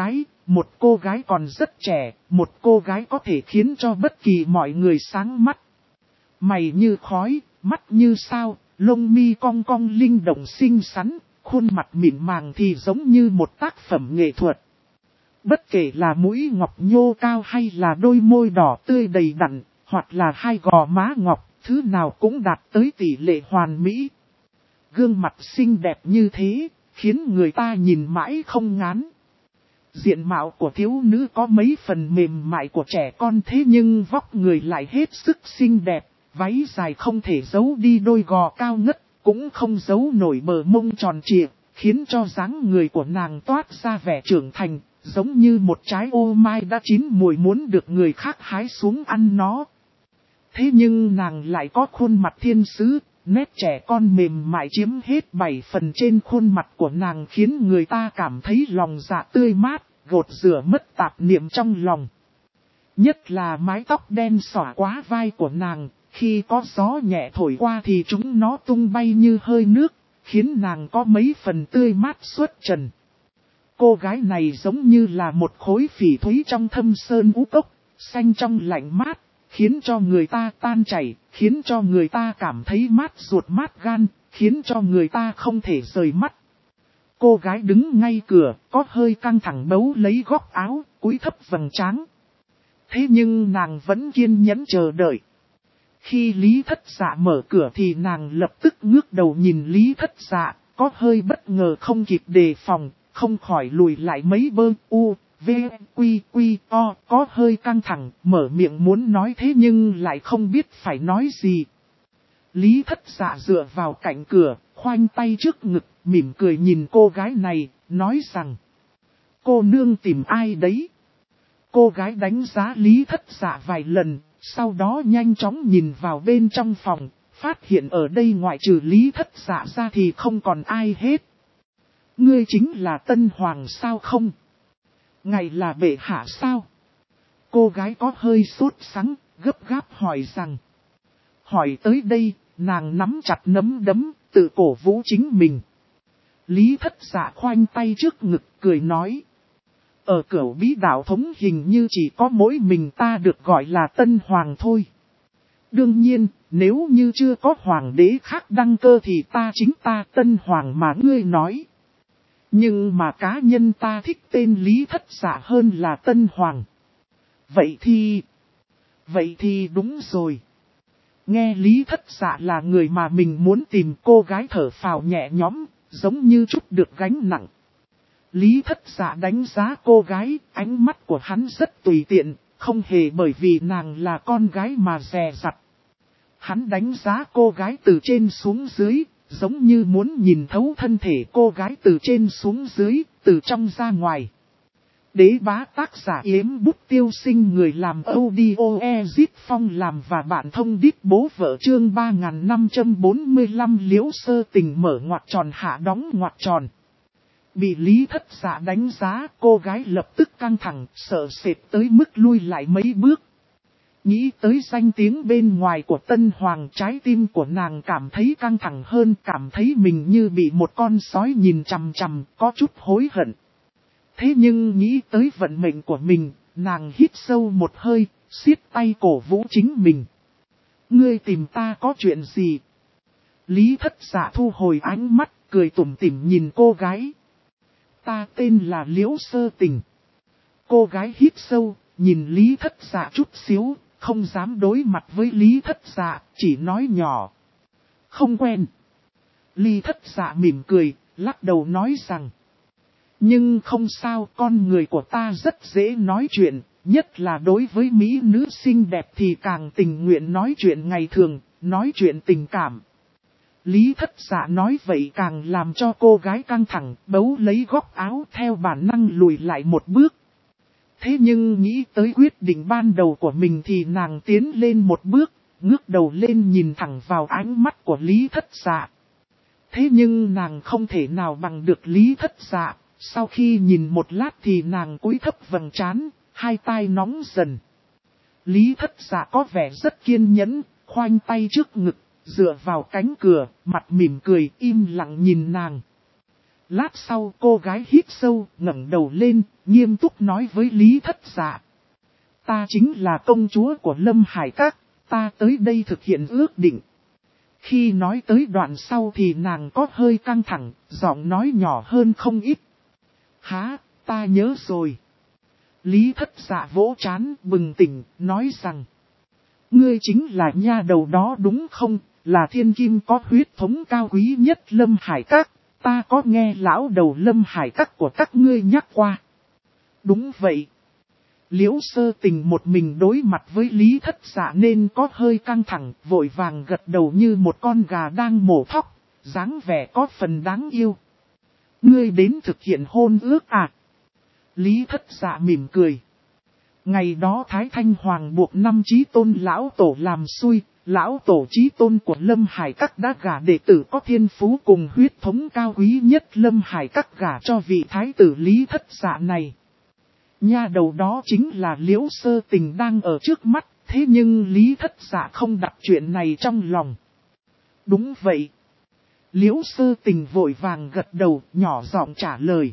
cô gái còn rất trẻ, một cô gái có thể khiến cho bất kỳ mọi người sáng mắt. Mày như khói, mắt như sao, lông mi cong cong linh động xinh xắn, khuôn mặt mịn màng thì giống như một tác phẩm nghệ thuật. Bất kể là mũi ngọc nhô cao hay là đôi môi đỏ tươi đầy đặn, hoặc là hai gò má ngọc, thứ nào cũng đạt tới tỷ lệ hoàn mỹ. Gương mặt xinh đẹp như thế, khiến người ta nhìn mãi không ngán. Diện mạo của thiếu nữ có mấy phần mềm mại của trẻ con thế nhưng vóc người lại hết sức xinh đẹp, váy dài không thể giấu đi đôi gò cao ngất, cũng không giấu nổi bờ mông tròn trịa, khiến cho dáng người của nàng toát ra vẻ trưởng thành, giống như một trái ô mai đã chín mùi muốn được người khác hái xuống ăn nó. Thế nhưng nàng lại có khuôn mặt thiên sứ, nét trẻ con mềm mại chiếm hết 7 phần trên khuôn mặt của nàng khiến người ta cảm thấy lòng dạ tươi mát, gột rửa mất tạp niệm trong lòng. Nhất là mái tóc đen xõa quá vai của nàng, khi có gió nhẹ thổi qua thì chúng nó tung bay như hơi nước, khiến nàng có mấy phần tươi mát xuất trần. Cô gái này giống như là một khối phỉ thúy trong thâm sơn ú cốc, xanh trong lạnh mát, khiến cho người ta tan chảy, khiến cho người ta cảm thấy mát ruột mát gan, khiến cho người ta không thể rời mắt. Cô gái đứng ngay cửa, có hơi căng thẳng bấu lấy góc áo, cúi thấp vầng trán. Thế nhưng nàng vẫn kiên nhẫn chờ đợi. Khi Lý Thất Dạ mở cửa thì nàng lập tức ngước đầu nhìn Lý Thất Dạ, có hơi bất ngờ không kịp đề phòng, không khỏi lùi lại mấy bước, có hơi căng thẳng, mở miệng muốn nói thế nhưng lại không biết phải nói gì. Lý Thất Dạ dựa vào cạnh cửa, khoanh tay trước ngực, mỉm cười nhìn cô gái này, nói rằng: cô nương tìm ai đấy? Cô gái đánh giá Lý Thất Dạ vài lần, sau đó nhanh chóng nhìn vào bên trong phòng, phát hiện ở đây ngoại trừ Lý Thất Dạ ra thì không còn ai hết. Ngươi chính là Tân Hoàng sao không? Ngài là bệ hạ sao? Cô gái có hơi sốt sắng, gấp gáp hỏi rằng. Hỏi tới đây, nàng nắm chặt nắm đấm, tự cổ vũ chính mình. Lý Thất Dạ khoanh tay trước ngực, cười nói. Ở Cửu Bí Đạo thống hình như chỉ có mỗi mình ta được gọi là Tân Hoàng thôi. Đương nhiên, nếu như chưa có hoàng đế khác đăng cơ thì chính ta Tân Hoàng mà ngươi nói. Nhưng mà cá nhân ta thích tên Lý Thất Dạ hơn là Tân Hoàng. Vậy thì đúng rồi. Nghe Lý Thất Dạ là người mà mình muốn tìm, cô gái thở phào nhẹ nhõm, giống như trút được gánh nặng. Lý Thất Dạ đánh giá cô gái, ánh mắt của hắn rất tùy tiện, không hề bởi vì nàng là con gái mà dè dặt. Hắn đánh giá cô gái từ trên xuống dưới, giống như muốn nhìn thấu thân thể cô gái từ trên xuống dưới, từ trong ra ngoài. Đế bá tác giả Yếm Bút Tiêu Sinh, người làm audio Ezit Phong làm và bạn thông đít bố vợ, chương 3545 Liễu Sơ Tình mở ngoặc tròn hạ đóng ngoặc tròn. Bị Lý Thất Dạ đánh giá, cô gái lập tức căng thẳng, sợ sệt tới mức lui lại mấy bước. Nghĩ tới danh tiếng bên ngoài của Tân Hoàng, trái tim của nàng cảm thấy căng thẳng hơn, cảm thấy mình như bị một con sói nhìn chằm chằm, có chút hối hận. Thế nhưng nghĩ tới vận mệnh của mình, nàng hít sâu một hơi, siết tay cổ vũ chính mình. Ngươi tìm ta có chuyện gì? Lý Thất Dạ thu hồi ánh mắt, cười tủm tỉm nhìn cô gái. Ta tên là Liễu Sơ Tình. Cô gái hít sâu, nhìn Lý Thất Dạ chút xíu, không dám đối mặt với Lý Thất Dạ, chỉ nói nhỏ. Không quen. Lý Thất Dạ mỉm cười, lắc đầu nói rằng. Nhưng không sao, con người của ta rất dễ nói chuyện, nhất là đối với mỹ nữ xinh đẹp thì càng tình nguyện nói chuyện ngày thường, nói chuyện tình cảm. Lý Thất Dạ nói vậy càng làm cho cô gái căng thẳng, bấu lấy góc áo theo bản năng lùi lại một bước. Thế nhưng nghĩ tới quyết định ban đầu của mình thì nàng tiến lên một bước, ngước đầu lên nhìn thẳng vào ánh mắt của Lý Thất Dạ. Thế nhưng nàng không thể nào bằng được Lý Thất Dạ, sau khi nhìn một lát thì nàng cúi thấp vầng trán, hai tai nóng dần. Lý Thất Dạ có vẻ rất kiên nhẫn, khoanh tay trước ngực, dựa vào cánh cửa, mặt mỉm cười, im lặng nhìn nàng. Lát sau cô gái hít sâu, ngẩng đầu lên, nghiêm túc nói với Lý Thất Dạ. Ta chính là công chúa của Lâm Hải Các, ta tới đây thực hiện ước định. Khi nói tới đoạn sau thì nàng có hơi căng thẳng, giọng nói nhỏ hơn không ít. Hả, ta nhớ rồi. Lý Thất Dạ vỗ trán, bừng tỉnh, nói rằng. Ngươi chính là nha đầu đó đúng không, là thiên kim có huyết thống cao quý nhất Lâm Hải Các. Ta có nghe lão đầu Lâm Hải Các của các ngươi nhắc qua. Đúng vậy. Liễu Sơ Tình một mình đối mặt với Lý Thất Dạ nên có hơi căng thẳng, vội vàng gật đầu như một con gà đang mổ thóc, dáng vẻ có phần đáng yêu. Ngươi đến thực hiện hôn ước à? Lý Thất Dạ mỉm cười. Ngày đó Thái Thanh Hoàng buộc 5 chí tôn lão tổ làm xui. Lão tổ chí tôn của Lâm Hải Các đã gả đệ tử có thiên phú cùng huyết thống cao quý nhất Lâm Hải Các gả cho vị thái tử Lý Thất Dạ này. Nha đầu đó chính là Liễu Sơ Tình đang ở trước mắt, thế nhưng Lý Thất Dạ không đặt chuyện này trong lòng. Đúng vậy. Liễu Sơ Tình vội vàng gật đầu, nhỏ giọng trả lời.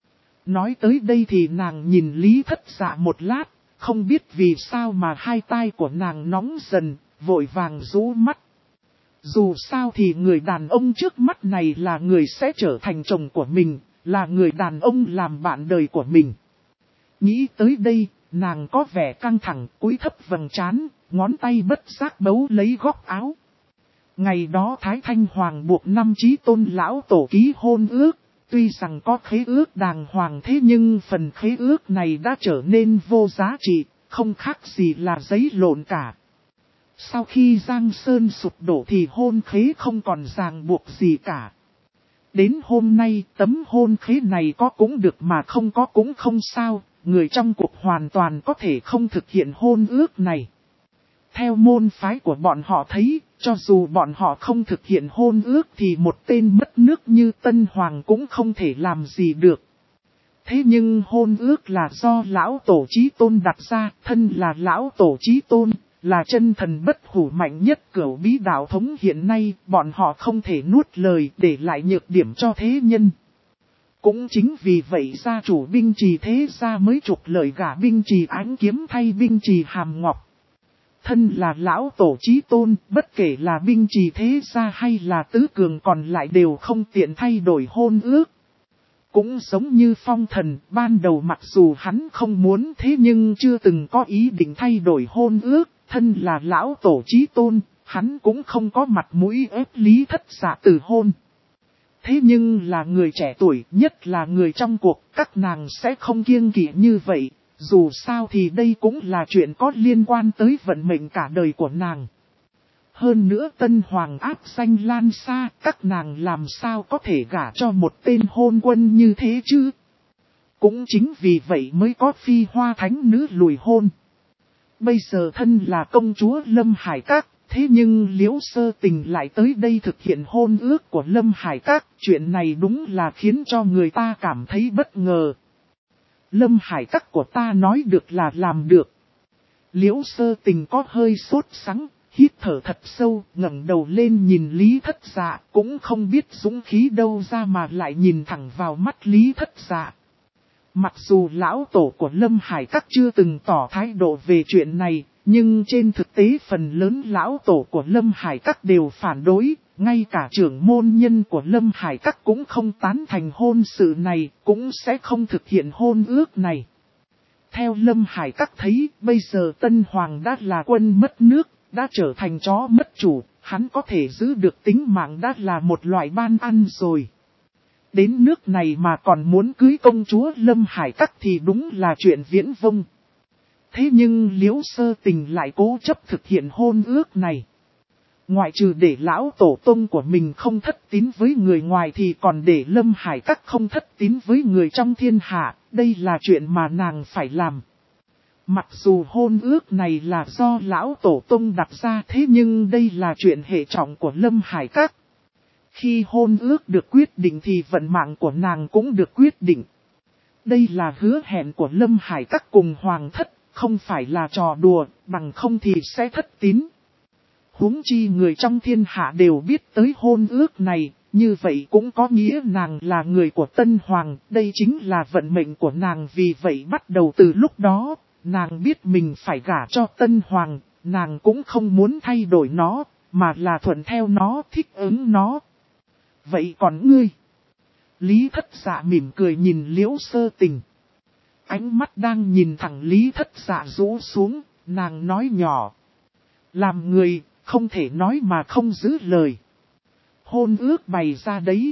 Nói tới đây thì nàng nhìn Lý Thất Dạ một lát, không biết vì sao mà hai tai của nàng nóng dần. Vội vàng rũ mắt. Dù sao thì người đàn ông trước mắt này là người sẽ trở thành chồng của mình, là người đàn ông làm bạn đời của mình. Nghĩ tới đây, nàng có vẻ căng thẳng, cúi thấp vầng trán, ngón tay bất giác bấu lấy góc áo. Ngày đó Thái Thanh Hoàng buộc 5 Chí Tôn lão tổ ký hôn ước, tuy rằng có khế ước đàng hoàng thế nhưng phần khế ước này đã trở nên vô giá trị, không khác gì là giấy lộn cả. Sau khi Giang Sơn sụp đổ thì hôn khế không còn ràng buộc gì cả. Đến hôm nay tấm hôn khế này có cũng được mà không có cũng không sao, người trong cuộc hoàn toàn có thể không thực hiện hôn ước này. Theo môn phái của bọn họ thấy, cho dù bọn họ không thực hiện hôn ước thì một tên mất nước như Tân Hoàng cũng không thể làm gì được. Thế nhưng hôn ước là do lão tổ Chí Tôn đặt ra, thân là lão tổ Chí Tôn, là chân thần bất hủ mạnh nhất cửu bí đạo thống hiện nay, bọn họ không thể nuốt lời để lại nhược điểm cho thế nhân. Cũng chính vì vậy gia chủ binh trì thế gia mới trục lợi gả binh trì Ánh Kiếm thay binh trì Hàm Ngọc. Thân là lão tổ Chí Tôn, bất kể là binh trì thế gia hay là tứ cường còn lại đều không tiện thay đổi hôn ước. Cũng giống như Phong Thần, ban đầu mặc dù hắn không muốn thế nhưng chưa từng có ý định thay đổi hôn ước, thân là lão tổ Chí Tôn, hắn cũng không có mặt mũi ép Lý Thất Dạ từ hôn. Thế nhưng là người trẻ tuổi, nhất là người trong cuộc, các nàng sẽ không kiêng kỵ như vậy. Dù sao thì đây cũng là chuyện có liên quan tới vận mệnh cả đời của nàng. Hơn nữa Tân Hoàng áp danh lan xa, các nàng làm sao có thể gả cho một tên hôn quân như thế chứ? Cũng chính vì vậy mới có Phi Hoa Thánh Nữ lùi hôn. Bây giờ thân là công chúa Lâm Hải Các, thế nhưng Liễu Sơ Tình lại tới đây thực hiện hôn ước của Lâm Hải Các, chuyện này đúng là khiến cho người ta cảm thấy bất ngờ. Lâm Hải Các của ta nói được là làm được. Liễu Sơ Tình có hơi sốt sắng, hít thở thật sâu, ngẩng đầu lên nhìn Lý Thất Dạ, cũng không biết dũng khí đâu ra mà lại nhìn thẳng vào mắt Lý Thất Dạ. Mặc dù lão tổ của Lâm Hải Các chưa từng tỏ thái độ về chuyện này, nhưng trên thực tế phần lớn lão tổ của Lâm Hải Các đều phản đối, ngay cả trưởng môn nhân của Lâm Hải Các cũng không tán thành hôn sự này, cũng sẽ không thực hiện hôn ước này. Theo Lâm Hải Các thấy, bây giờ Tân Hoàng đã là quân mất nước, đã trở thành chó mất chủ, hắn có thể giữ được tính mạng đã là một loại ban ăn rồi. Đến nước này mà còn muốn cưới công chúa Lâm Hải Các thì đúng là chuyện viễn vông. Thế nhưng Liễu Sơ Tình lại cố chấp thực hiện hôn ước này. Ngoại trừ để lão tổ tông của mình không thất tín với người ngoài thì còn để Lâm Hải Các không thất tín với người trong thiên hạ, đây là chuyện mà nàng phải làm. Mặc dù hôn ước này là do lão tổ tông đặt ra thế nhưng đây là chuyện hệ trọng của Lâm Hải Các. Khi hôn ước được quyết định thì vận mạng của nàng cũng được quyết định. Đây là hứa hẹn của Lâm Hải Các cùng Hoàng thất, không phải là trò đùa, bằng không thì sẽ thất tín. Huống chi người trong thiên hạ đều biết tới hôn ước này, như vậy cũng có nghĩa nàng là người của Tân Hoàng, đây chính là vận mệnh của nàng, vì vậy bắt đầu từ lúc đó, nàng biết mình phải gả cho Tân Hoàng, nàng cũng không muốn thay đổi nó, mà là thuận theo nó, thích ứng nó. Vậy còn ngươi? Lý Thất Dạ mỉm cười nhìn Liễu Sơ Tình. Ánh mắt đang nhìn thẳng Lý Thất Dạ rũ xuống, nàng nói nhỏ. Làm người, không thể nói mà không giữ lời. Hôn ước bày ra đấy,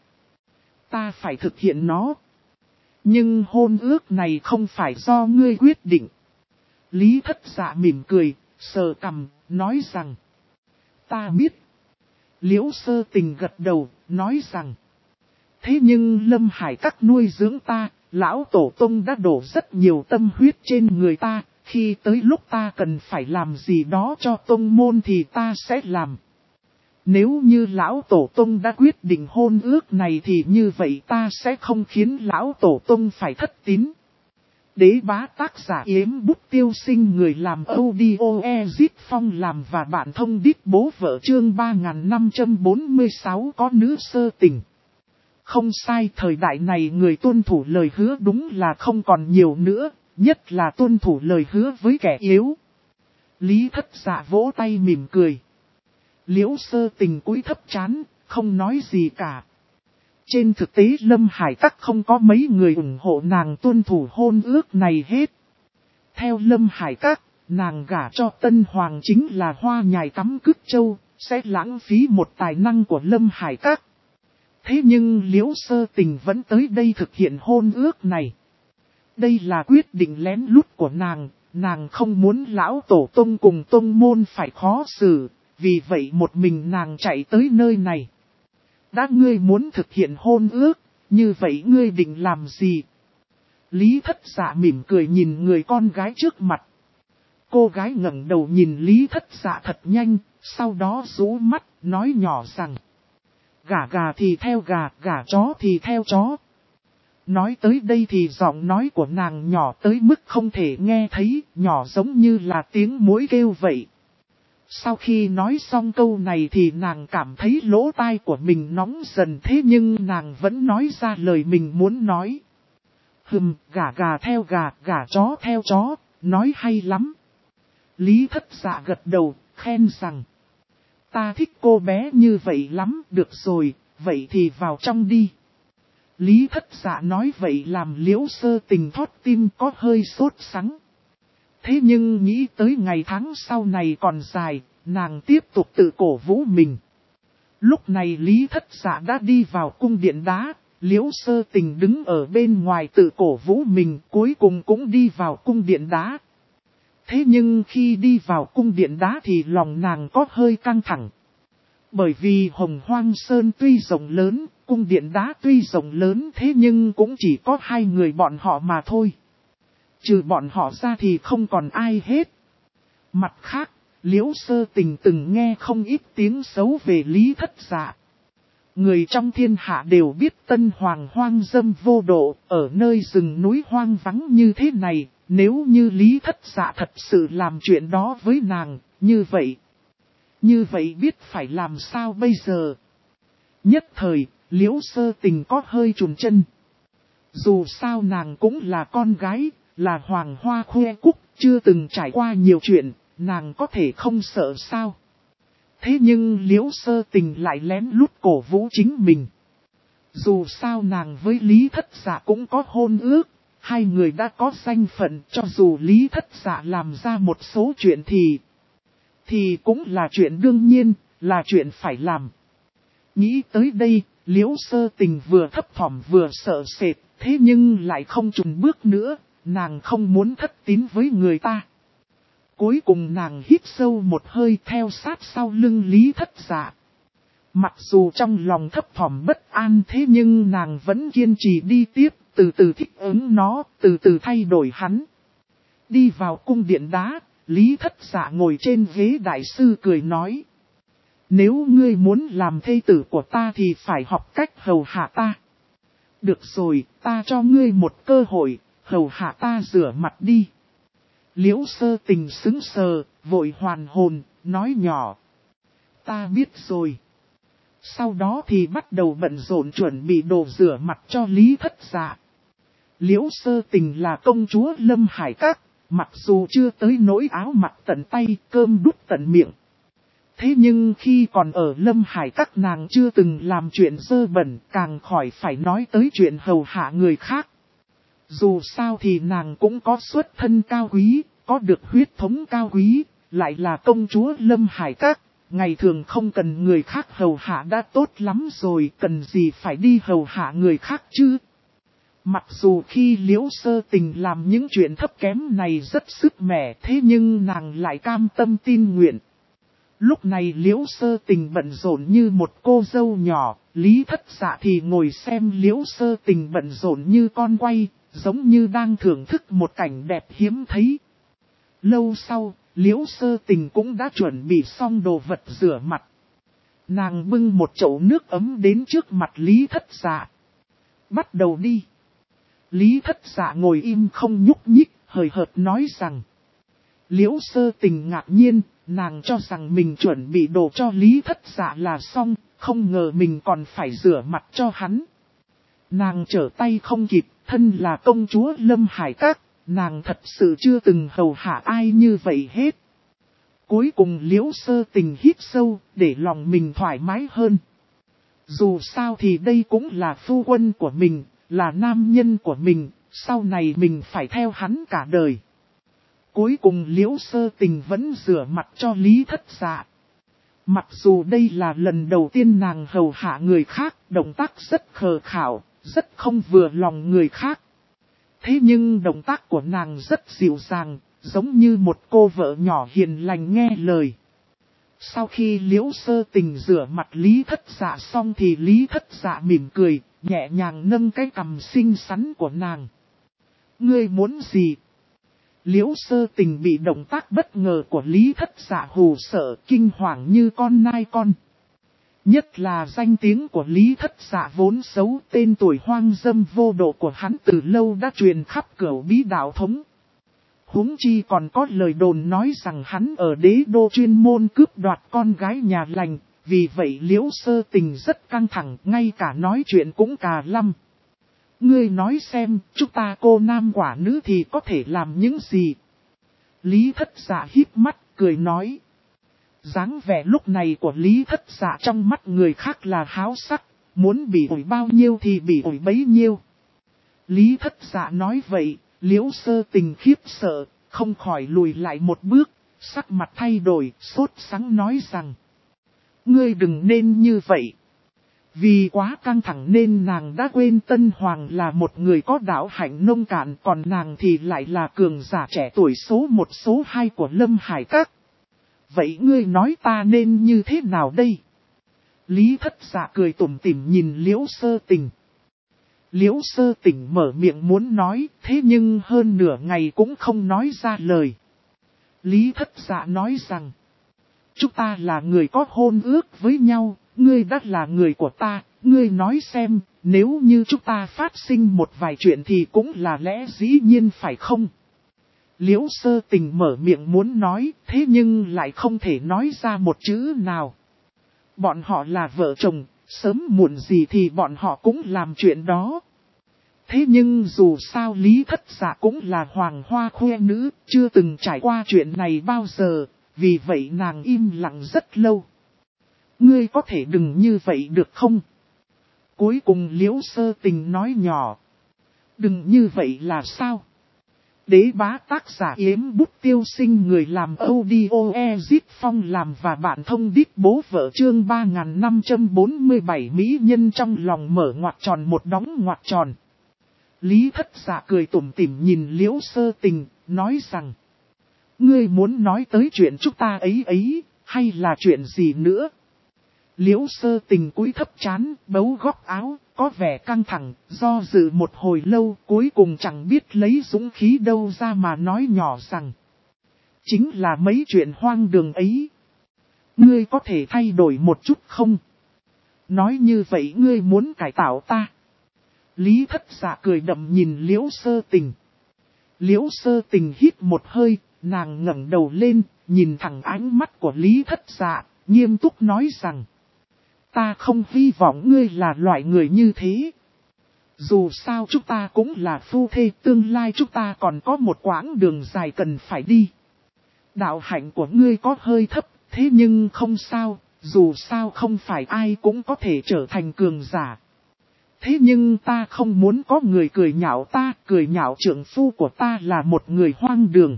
ta phải thực hiện nó. Nhưng hôn ước này không phải do ngươi quyết định. Lý Thất Dạ mỉm cười, sờ cằm, nói rằng. Ta biết. Liễu Sơ Tình gật đầu, nói rằng. Thế nhưng Lâm Hải Các nuôi dưỡng ta, lão tổ tông đã đổ rất nhiều tâm huyết trên người ta, khi tới lúc ta cần phải làm gì đó cho tông môn thì ta sẽ làm. Nếu như lão tổ tông đã quyết định hôn ước này thì như vậy ta sẽ không khiến lão tổ tông phải thất tín. Đế bá tác giả Yếm Bút Tiêu Sinh, người làm audio Ezit Phong làm và bạn thông đít bố vợ, chương 3546 có nữ sơ tình. Không sai, thời đại này người tuân thủ lời hứa đúng là không còn nhiều nữa, nhất là tuân thủ lời hứa với kẻ yếu. Lý Thất Dạ vỗ tay mỉm cười. Liễu Sơ Tình cúi thấp trán, không nói gì cả. Trên thực tế Lâm Hải Các không có mấy người ủng hộ nàng tuân thủ hôn ước này hết. Theo Lâm Hải Các, nàng gả cho Tân Hoàng chính là hoa nhài cắm cứt châu, sẽ lãng phí một tài năng của Lâm Hải Các. Thế nhưng Liễu Sơ Tình vẫn tới đây thực hiện hôn ước này. Đây là quyết định lén lút của nàng không muốn lão tổ tông cùng tông môn phải khó xử, vì vậy một mình nàng chạy tới nơi này. Đã ngươi muốn thực hiện hôn ước, như vậy ngươi định làm gì? Lý Thất Dạ mỉm cười nhìn người con gái trước mặt. Cô gái ngẩng đầu nhìn Lý Thất Dạ thật nhanh, sau đó rũ mắt, nói nhỏ rằng: gả gà thì theo gà, gả chó thì theo chó. Nói tới đây thì giọng nói của nàng nhỏ tới mức không thể nghe thấy, nhỏ giống như là tiếng muỗi kêu vậy. Sau khi nói xong câu này thì nàng cảm thấy lỗ tai của mình nóng dần, thế nhưng nàng vẫn nói ra lời mình muốn nói. Gả gà theo gà, gả chó theo chó, nói hay lắm. Lý Thất Dạ gật đầu, khen rằng: ta thích cô bé như vậy lắm, được rồi, vậy thì vào trong đi. Lý Thất Dạ nói vậy làm Liễu Sơ Tình thót tim có hơi sốt sắng. Thế nhưng nghĩ tới ngày tháng sau này còn dài, nàng tiếp tục tự cổ vũ mình. Lúc này Lý Thất Dạ đã đi vào cung điện đá, Liễu Sơ Tình đứng ở bên ngoài tự cổ vũ mình, cuối cùng cũng đi vào cung điện đá. Thế nhưng khi đi vào cung điện đá thì lòng nàng có hơi căng thẳng. Bởi vì Hồng Hoang Sơn tuy rộng lớn, cung điện đá tuy rộng lớn thế nhưng cũng chỉ có hai người bọn họ mà thôi. Trừ bọn họ ra thì không còn ai hết. Mặt khác, Liễu Sơ Tình từng nghe không ít tiếng xấu về Lý Thất Dạ. Người trong thiên hạ đều biết Tân Hoàng hoang dâm vô độ, ở nơi rừng núi hoang vắng như thế này, nếu như Lý Thất Dạ thật sự làm chuyện đó với nàng, như vậy biết phải làm sao bây giờ? Nhất thời, Liễu Sơ Tình có hơi chùn chân. Dù sao nàng cũng là con gái, là hoàng hoa khoe cúc, chưa từng trải qua nhiều chuyện, nàng có thể không sợ sao? Thế nhưng Liễu Sơ Tình lại lén lút cổ vũ chính mình. Dù sao nàng với Lý Thất Dạ cũng có hôn ước, hai người đã có danh phận, cho dù Lý Thất Dạ làm ra một số chuyện thì cũng là chuyện đương nhiên, là chuyện phải làm. Nghĩ tới đây, Liễu Sơ Tình vừa thấp thỏm vừa sợ sệt, thế nhưng lại không chùn bước nữa, nàng không muốn thất tín với người ta. Cuối cùng nàng hít sâu một hơi theo sát sau lưng Lý Thất Dạ. Mặc dù trong lòng thấp thỏm bất an thế nhưng nàng vẫn kiên trì đi tiếp, từ từ thích ứng nó, từ từ thay đổi hắn. Đi vào cung điện đá, Lý Thất Dạ ngồi trên ghế đại sư cười nói: nếu ngươi muốn làm thê tử của ta thì phải học cách hầu hạ ta. Được rồi, ta cho ngươi một cơ hội, hầu hạ ta rửa mặt đi. Liễu Sơ Tình sững sờ, vội hoàn hồn, nói nhỏ: ta biết rồi. Sau đó thì bắt đầu bận rộn chuẩn bị đồ rửa mặt cho Lý Thất Dạ. Liễu Sơ Tình là công chúa Lâm Hải Các, mặc dù chưa tới nỗi áo mặc tận tay, cơm đút tận miệng. Thế nhưng khi còn ở Lâm Hải Các nàng chưa từng làm chuyện dơ bẩn, càng khỏi phải nói tới chuyện hầu hạ người khác. Dù sao thì nàng cũng có xuất thân cao quý, có được huyết thống cao quý, lại là công chúa Lâm Hải Các. Ngày thường không cần người khác hầu hạ đã tốt lắm rồi, cần gì phải đi hầu hạ người khác chứ. Mặc dù khi Liễu Sơ Tình làm những chuyện thấp kém này rất sức mẻ, thế nhưng nàng lại cam tâm tin nguyện. Lúc này Liễu Sơ Tình bận rộn như một cô dâu nhỏ, Lý Thất Dạ thì ngồi xem Liễu Sơ Tình bận rộn như con quay, giống như đang thưởng thức một cảnh đẹp hiếm thấy. Lâu sau, Liễu Sơ Tình cũng đã chuẩn bị xong đồ vật rửa mặt. Nàng bưng một chậu nước ấm đến trước mặt Lý Thất Dạ. Bắt đầu đi. Lý Thất Dạ ngồi im không nhúc nhích, hời hợt nói rằng. Liễu Sơ Tình ngạc nhiên, nàng cho rằng mình chuẩn bị đồ cho Lý Thất Dạ là xong, không ngờ mình còn phải rửa mặt cho hắn. Nàng trở tay không kịp, thân là công chúa Lâm Hải Các, nàng thật sự chưa từng hầu hạ ai như vậy hết. Cuối cùng Liễu Sơ Tình hít sâu, để lòng mình thoải mái hơn. Dù sao thì đây cũng là phu quân của mình, là nam nhân của mình, sau này mình phải theo hắn cả đời. Cuối cùng Liễu Sơ Tình vẫn rửa mặt cho Lý Thất Dạ. Mặc dù đây là lần đầu tiên nàng hầu hạ người khác, động tác rất khờ khảo, rất không vừa lòng người khác. Thế nhưng động tác của nàng rất dịu dàng, giống như một cô vợ nhỏ hiền lành nghe lời. Sau khi Liễu Sơ Tình rửa mặt Lý Thất Dạ xong thì Lý Thất Dạ mỉm cười, nhẹ nhàng nâng cái cằm xinh xắn của nàng. Ngươi muốn gì? Liễu Sơ Tình bị động tác bất ngờ của Lý Thất Dạ hù sợ, kinh hoàng như con nai con. Nhất là danh tiếng của Lý Thất Dạ vốn xấu, tên tuổi hoang dâm vô độ của hắn từ lâu đã truyền khắp cửu bí đạo thống. Huống chi còn có lời đồn nói rằng hắn ở đế đô chuyên môn cướp đoạt con gái nhà lành, vì vậy Liễu Sơ Tình rất căng thẳng, ngay cả nói chuyện cũng cà lăm. Ngươi nói xem, chúng ta cô nam quả nữ thì có thể làm những gì? Lý Thất Dạ híp mắt, cười nói. Dáng vẻ lúc này của Lý Thất Dạ trong mắt người khác là háo sắc, muốn bị ổi bao nhiêu thì bị ổi bấy nhiêu. Lý Thất Dạ nói vậy, Liễu Sơ Tình khiếp sợ, không khỏi lùi lại một bước, sắc mặt thay đổi, sốt sắng nói rằng. Ngươi đừng nên như vậy. Vì quá căng thẳng nên nàng đã quên Tân Hoàng là một người có đạo hạnh nông cạn, còn nàng thì lại là cường giả trẻ tuổi số 1 số 2 của Lâm Hải Các. Vậy ngươi nói ta nên như thế nào đây? Lý Thất Dạ cười tủm tỉm nhìn Liễu Sơ Tình. Liễu Sơ Tình mở miệng muốn nói, thế nhưng hơn nửa ngày cũng không nói ra lời. Lý Thất Dạ nói rằng, chúng ta là người có hôn ước với nhau, ngươi đã là người của ta, ngươi nói xem, nếu như chúng ta phát sinh một vài chuyện thì cũng là lẽ dĩ nhiên phải không? Liễu Sơ Tình mở miệng muốn nói, thế nhưng lại không thể nói ra một chữ nào. Bọn họ là vợ chồng, sớm muộn gì thì bọn họ cũng làm chuyện đó. Thế nhưng dù sao Lý Thất Dạ cũng là hoàng hoa khoe nữ, chưa từng trải qua chuyện này bao giờ, vì vậy nàng im lặng rất lâu. Ngươi có thể đừng như vậy được không? Cuối cùng Liễu Sơ Tình nói nhỏ. Đừng như vậy là sao? Đế bá tác giả Yếm Bút Tiêu Sinh, người làm audio Ezit Phong làm và bạn thông đít bố vợ chương 3547 mỹ nhân trong lòng mở ngoặc tròn một đóng ngoặc tròn. Lý Thất Dạ cười tủm tỉm nhìn Liễu Sơ Tình, nói rằng. Ngươi muốn nói tới chuyện chúng ta ấy, hay là chuyện gì nữa? Liễu Sơ Tình cúi thấp trán, bấu góc áo, có vẻ căng thẳng, do dự một hồi lâu, cuối cùng chẳng biết lấy dũng khí đâu ra mà nói nhỏ rằng. Chính là mấy chuyện hoang đường ấy. Ngươi có thể thay đổi một chút không? Nói như vậy ngươi muốn cải tạo ta. Lý Thất Dạ cười đậm nhìn Liễu Sơ Tình. Liễu Sơ Tình hít một hơi, nàng ngẩng đầu lên, nhìn thẳng ánh mắt của Lý Thất Dạ, nghiêm túc nói rằng. Ta không hy vọng ngươi là loại người như thế. Dù sao chúng ta cũng là phu thê, tương lai chúng ta còn có một quãng đường dài cần phải đi. Đạo hạnh của ngươi có hơi thấp, thế nhưng không sao, dù sao không phải ai cũng có thể trở thành cường giả. Thế nhưng ta không muốn có người cười nhạo ta, cười nhạo trượng phu của ta là một người hoang đường.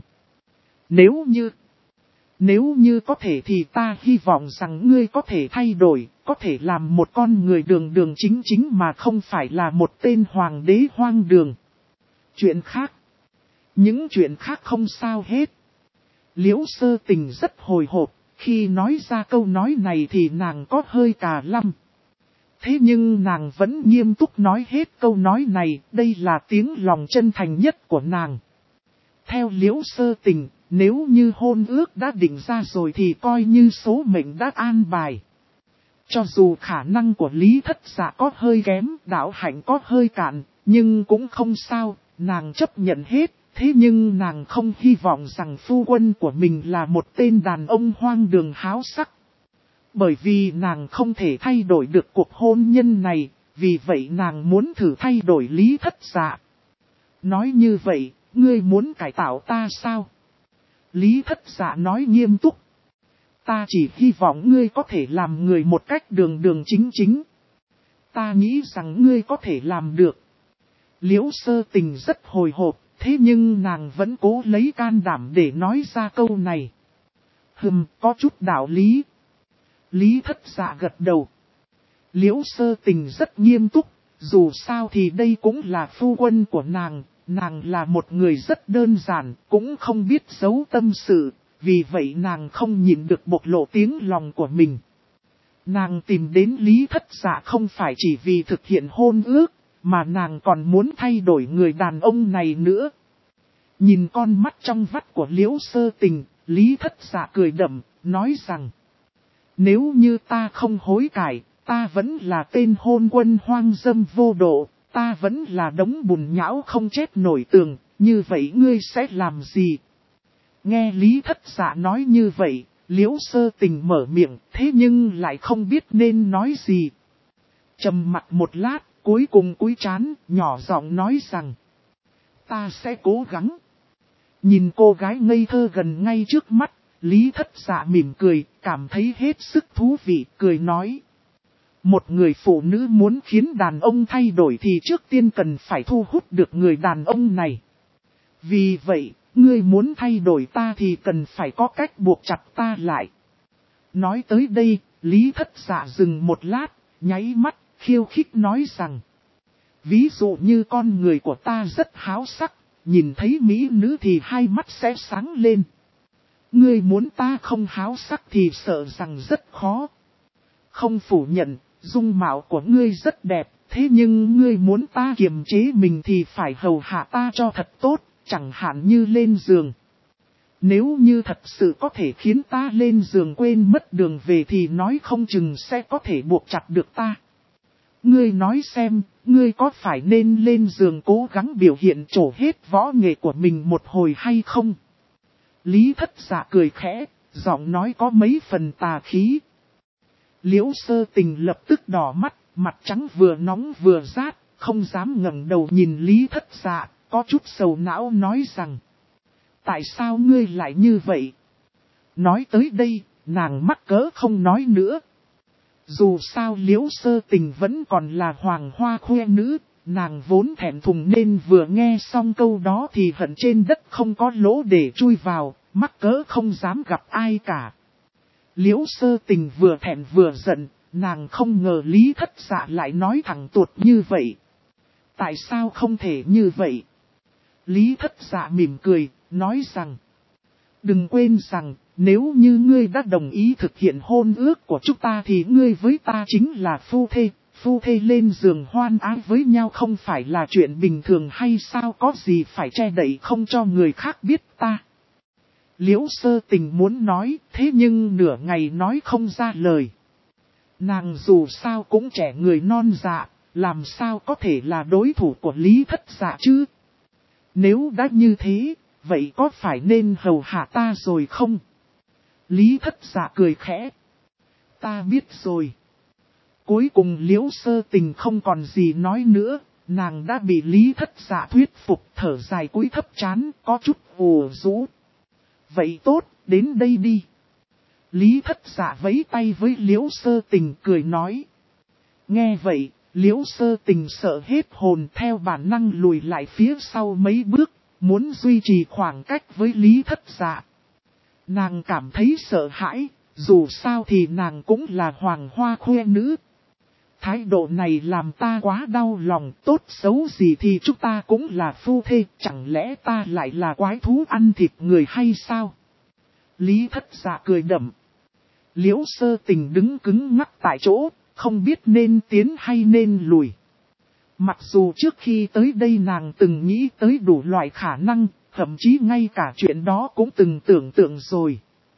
Nếu như có thể thì ta hy vọng rằng ngươi có thể thay đổi, có thể làm một con người đường đường chính chính mà không phải là một tên hoàng đế hoang đường. Chuyện khác. Những chuyện khác không sao hết. Liễu Sơ Tình rất hồi hộp, khi nói ra câu nói này thì nàng có hơi cà lăm. Thế nhưng nàng vẫn nghiêm túc nói hết câu nói này, đây là tiếng lòng chân thành nhất của nàng. Theo Liễu Sơ Tình, nếu như hôn ước đã định ra rồi thì coi như số mệnh đã an bài. Cho dù khả năng của Lý Thất Dạ có hơi kém, đạo hạnh có hơi cạn, nhưng cũng không sao, nàng chấp nhận hết. Thế nhưng nàng không hy vọng rằng phu quân của mình là một tên đàn ông hoang đường háo sắc. Bởi vì nàng không thể thay đổi được cuộc hôn nhân này, vì vậy nàng muốn thử thay đổi Lý Thất Dạ. Nói như vậy, ngươi muốn cải tạo ta sao? Lý Thất Dạ nói nghiêm túc. Ta chỉ hy vọng ngươi có thể làm người một cách đường đường chính chính. Ta nghĩ rằng ngươi có thể làm được. Liễu Sơ Tình rất hồi hộp, thế nhưng nàng vẫn cố lấy can đảm để nói ra câu này. Có chút đạo lý. Lý Thất Dạ gật đầu. Liễu Sơ Tình rất nghiêm túc, dù sao thì đây cũng là phu quân của nàng là một người rất đơn giản, cũng không biết giấu tâm sự, vì vậy nàng không nhịn được bộc lộ tiếng lòng của mình. Nàng tìm đến Lý Thất Dạ không phải chỉ vì thực hiện hôn ước, mà nàng còn muốn thay đổi người đàn ông này nữa. Nhìn con mắt trong vắt của Liễu Sơ Tình, Lý Thất Dạ cười đậm, nói rằng: nếu như ta không hối cải, ta vẫn là tên hôn quân hoang dâm vô độ, ta vẫn là đống bùn nhão không chết nổi tường, như vậy ngươi sẽ làm gì? Nghe Lý Thất Dạ nói như vậy, Liễu Sơ Tình mở miệng, thế nhưng lại không biết nên nói gì. Trầm mặt một lát, cuối cùng cúi trán, nhỏ giọng nói rằng: ta sẽ cố gắng. Nhìn cô gái ngây thơ gần ngay trước mắt, Lý Thất Dạ mỉm cười, cảm thấy hết sức thú vị, cười nói: một người phụ nữ muốn khiến đàn ông thay đổi thì trước tiên cần phải thu hút được người đàn ông này. Vì vậy, ngươi muốn thay đổi ta thì cần phải có cách buộc chặt ta lại. Nói tới đây, Lý Thất Dạ dừng một lát, nháy mắt, khiêu khích nói rằng: ví dụ như con người của ta rất háo sắc, nhìn thấy mỹ nữ thì hai mắt sẽ sáng lên. Ngươi muốn ta không háo sắc thì sợ rằng rất khó. Không phủ nhận, dung mạo của ngươi rất đẹp, thế nhưng ngươi muốn ta kiềm chế mình thì phải hầu hạ ta cho thật tốt, chẳng hạn như lên giường. Nếu như thật sự có thể khiến ta lên giường quên mất đường về thì nói không chừng sẽ có thể buộc chặt được ta. Ngươi nói xem, ngươi có phải nên lên giường cố gắng biểu hiện trổ hết võ nghệ của mình một hồi hay không? Lý Thất Dạ cười khẽ, giọng nói có mấy phần tà khí. Liễu Sơ Tình lập tức đỏ mắt, mặt trắng vừa nóng vừa rát, không dám ngẩng đầu nhìn Lý Thất Dạ, có chút sầu não nói rằng: tại sao ngươi lại như vậy? Nói tới đây, nàng mắc cỡ không nói nữa. Dù sao Liễu Sơ Tình vẫn còn là hoàng hoa khoe nữ, nàng vốn thẹn thùng nên vừa nghe xong câu đó thì hận trên đất không có lỗ để chui vào, mắc cỡ không dám gặp ai cả. Liễu Sơ Tình vừa thẹn vừa giận, nàng không ngờ Lý Thất Dạ lại nói thẳng tuột như vậy. Tại sao không thể như vậy? Lý Thất Dạ mỉm cười, nói rằng: đừng quên rằng, nếu như ngươi đã đồng ý thực hiện hôn ước của chúng ta thì ngươi với ta chính là phu thê. Phu thê lên giường hoan ái với nhau không phải là chuyện bình thường hay sao, có gì phải che đậy không cho người khác biết ta. Liễu Sơ Tình muốn nói, thế nhưng nửa ngày nói không ra lời. Nàng dù sao cũng trẻ người non dạ, làm sao có thể là đối thủ của Lý Thất Dạ chứ? Nếu đã như thế, vậy có phải nên hầu hạ ta rồi không? Lý Thất Dạ cười khẽ. Ta biết rồi. Cuối cùng Liễu Sơ Tình không còn gì nói nữa, nàng đã bị Lý Thất Dạ thuyết phục, thở dài cúi thấp trán, có chút ủ rũ. Vậy tốt, đến đây đi. Lý Thất Dạ vẫy tay với Liễu Sơ Tình cười nói. Nghe vậy, Liễu Sơ Tình sợ hết hồn, theo bản năng lùi lại phía sau mấy bước, muốn duy trì khoảng cách với Lý Thất Dạ. Nàng cảm thấy sợ hãi, dù sao thì nàng cũng là hoàng hoa khoe nữ. Thái độ này làm ta quá đau lòng, tốt xấu gì thì chúng ta cũng là phu thê, chẳng lẽ ta lại là quái thú ăn thịt người hay sao? Lý Thất Dạ cười đậm. Liễu Sơ Tình đứng cứng ngắc tại chỗ, không biết nên tiến hay nên lùi. Mặc dù trước khi tới đây nàng từng nghĩ tới đủ loại khả năng, thậm chí ngay cả chuyện đó cũng từng tưởng tượng rồi.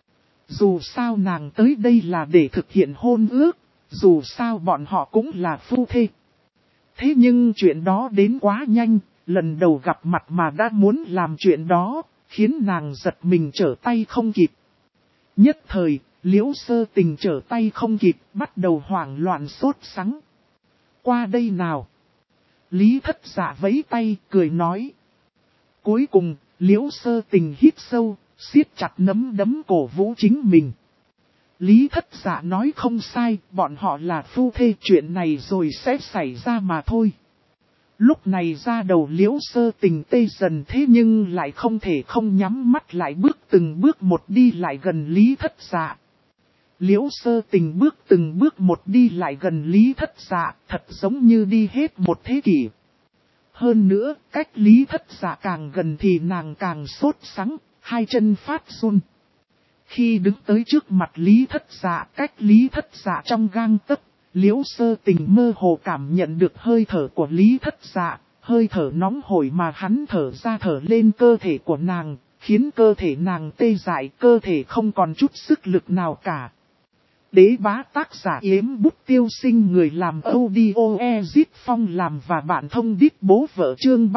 Dù sao nàng tới đây là để thực hiện hôn ước, dù sao bọn họ cũng là phu thê. Thế nhưng chuyện đó đến quá nhanh, lần đầu gặp mặt mà đã muốn làm chuyện đó, khiến nàng giật mình trở tay không kịp. Nhất thời, Liễu Sơ Tình trở tay không kịp, bắt đầu hoảng loạn sốt sắng. Qua đây nào. Lý Thất Dạ vẫy tay, cười nói. Cuối cùng, Liễu Sơ Tình hít sâu, siết chặt nắm đấm cổ vũ chính mình. Lý Thất Dạ nói không sai, bọn họ là phu thê, chuyện này rồi sẽ xảy ra mà thôi. Lúc này ra đầu Liễu Sơ Tình tê dần, thế nhưng lại không thể không nhắm mắt lại, bước từng bước một đi lại gần Lý Thất Dạ. Liễu Sơ Tình bước từng bước một đi lại gần Lý Thất Dạ, thật giống như đi hết một thế kỷ. Hơn nữa, cách Lý Thất Dạ càng gần thì nàng càng sốt sắng, hai chân phát run. Khi đứng tới trước mặt Lý Thất Dạ, cách Lý Thất Dạ trong gang tấc, Liễu Sơ Tình mơ hồ cảm nhận được hơi thở của Lý Thất Dạ, hơi thở nóng hổi mà hắn thở ra thở lên cơ thể của nàng, khiến cơ thể nàng tê dại, cơ thể không còn chút sức lực nào cả. Đế bá tác giả Yếm Bút Tiêu Sinh, người làm audio Ezit Phong làm và bạn thông đít bố vợ, chương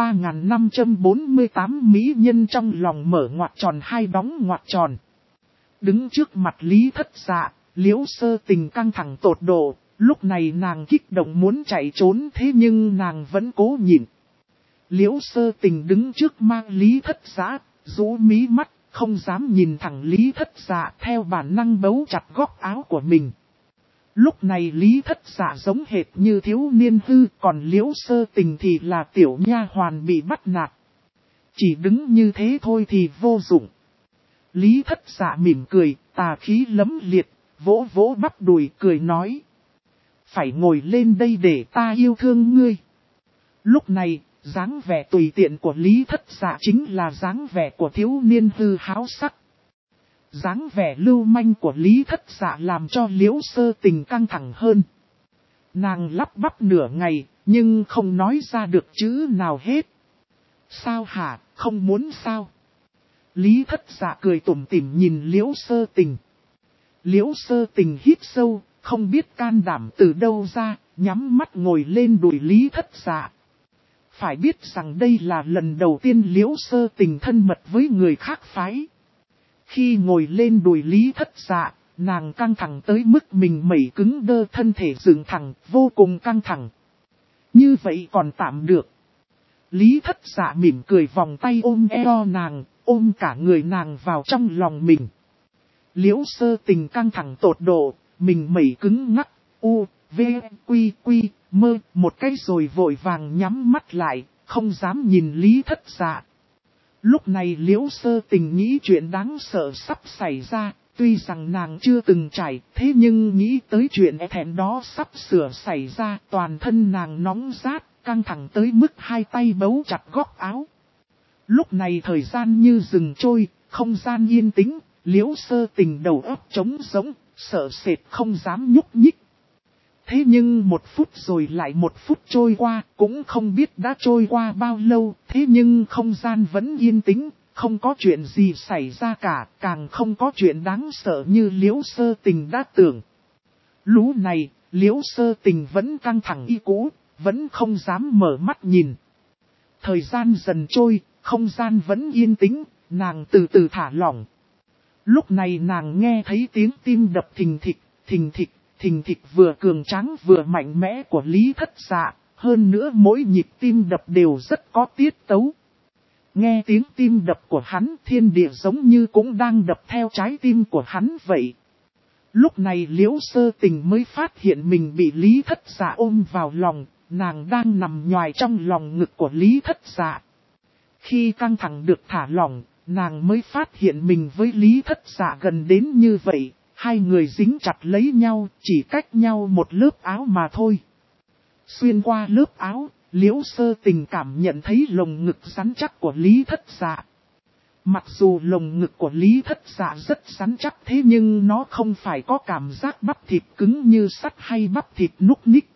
3548 mỹ nhân trong lòng mở ngoặc tròn hai đóng ngoặc tròn. Đứng trước mặt Lý Thất Dạ, Liễu Sơ Tình căng thẳng tột độ, lúc này nàng kích động muốn chạy trốn, thế nhưng nàng vẫn cố nhịn. Liễu Sơ Tình đứng trước mang Lý Thất Dạ, rũ mí mắt, không dám nhìn thẳng Lý Thất Dạ, theo bản năng bấu chặt góc áo của mình. Lúc này Lý Thất Dạ giống hệt như thiếu niên hư, còn Liễu Sơ Tình thì là tiểu nha hoàn bị bắt nạt. Chỉ đứng như thế thôi thì vô dụng. Lý Thất Dạ mỉm cười, tà khí lấm liệt, vỗ vỗ bắp đùi cười nói. Phải ngồi lên đây để ta yêu thương ngươi. Lúc này, dáng vẻ tùy tiện của Lý Thất Dạ chính là dáng vẻ của thiếu niên hư háo sắc. Dáng vẻ lưu manh của Lý Thất Dạ làm cho Liễu Sơ Tình căng thẳng hơn. Nàng lắp bắp nửa ngày, nhưng không nói ra được chữ nào hết. Sao hả, không muốn sao? Lý Thất Dạ cười tủm tỉm nhìn Liễu Sơ Tình. Liễu Sơ Tình hít sâu, không biết can đảm từ đâu ra, nhắm mắt ngồi lên đùi Lý Thất Dạ. Phải biết rằng đây là lần đầu tiên Liễu Sơ Tình thân mật với người khác phái. Khi ngồi lên đùi Lý Thất Dạ, nàng căng thẳng tới mức mình mẩy cứng đơ, thân thể dựng thẳng, vô cùng căng thẳng. Như vậy còn tạm được. Lý Thất Dạ mỉm cười vòng tay ôm eo nàng, ôm cả người nàng vào trong lòng mình. Liễu Sơ Tình căng thẳng tột độ, mình mẩy cứng ngắc, v, quy, mơ, một cái rồi vội vàng nhắm mắt lại, không dám nhìn Lý Thất Dạ. Lúc này Liễu Sơ Tình nghĩ chuyện đáng sợ sắp xảy ra, tuy rằng nàng chưa từng trải, thế nhưng nghĩ tới chuyện thẹn đó sắp sửa xảy ra, toàn thân nàng nóng rát, căng thẳng tới mức hai tay bấu chặt góc áo. Lúc này thời gian như dừng trôi, không gian yên tĩnh, Liễu Sơ Tình đầu óc trống rỗng, sợ sệt không dám nhúc nhích. Thế nhưng một phút rồi lại một phút trôi qua, cũng không biết đã trôi qua bao lâu, thế nhưng không gian vẫn yên tĩnh, không có chuyện gì xảy ra cả, càng không có chuyện đáng sợ như Liễu Sơ Tình đã tưởng. Lú này, Liễu Sơ Tình vẫn căng thẳng y cũ, vẫn không dám mở mắt nhìn. Thời gian dần trôi, không gian vẫn yên tĩnh, nàng từ từ thả lỏng. Lúc này nàng nghe thấy tiếng tim đập thình thịch, thình thịch. Thình thịch vừa cường tráng vừa mạnh mẽ của Lý Thất Dạ, hơn nữa mỗi nhịp tim đập đều rất có tiết tấu. Nghe tiếng tim đập của hắn, thiên địa giống như cũng đang đập theo trái tim của hắn vậy. Lúc này Liễu Sơ Tình mới phát hiện mình bị Lý Thất Dạ ôm vào lòng, nàng đang nằm nhoài trong lòng ngực của Lý Thất Dạ. Khi căng thẳng được thả lỏng, nàng mới phát hiện mình với Lý Thất Dạ gần đến như vậy. Hai người dính chặt lấy nhau, chỉ cách nhau một lớp áo mà thôi. Xuyên qua lớp áo, Liễu Sơ Tình cảm nhận thấy lồng ngực rắn chắc của Lý Thất Dạ. Mặc dù lồng ngực của Lý Thất Dạ rất rắn chắc, thế nhưng nó không phải có cảm giác bắp thịt cứng như sắt hay bắp thịt núc ních.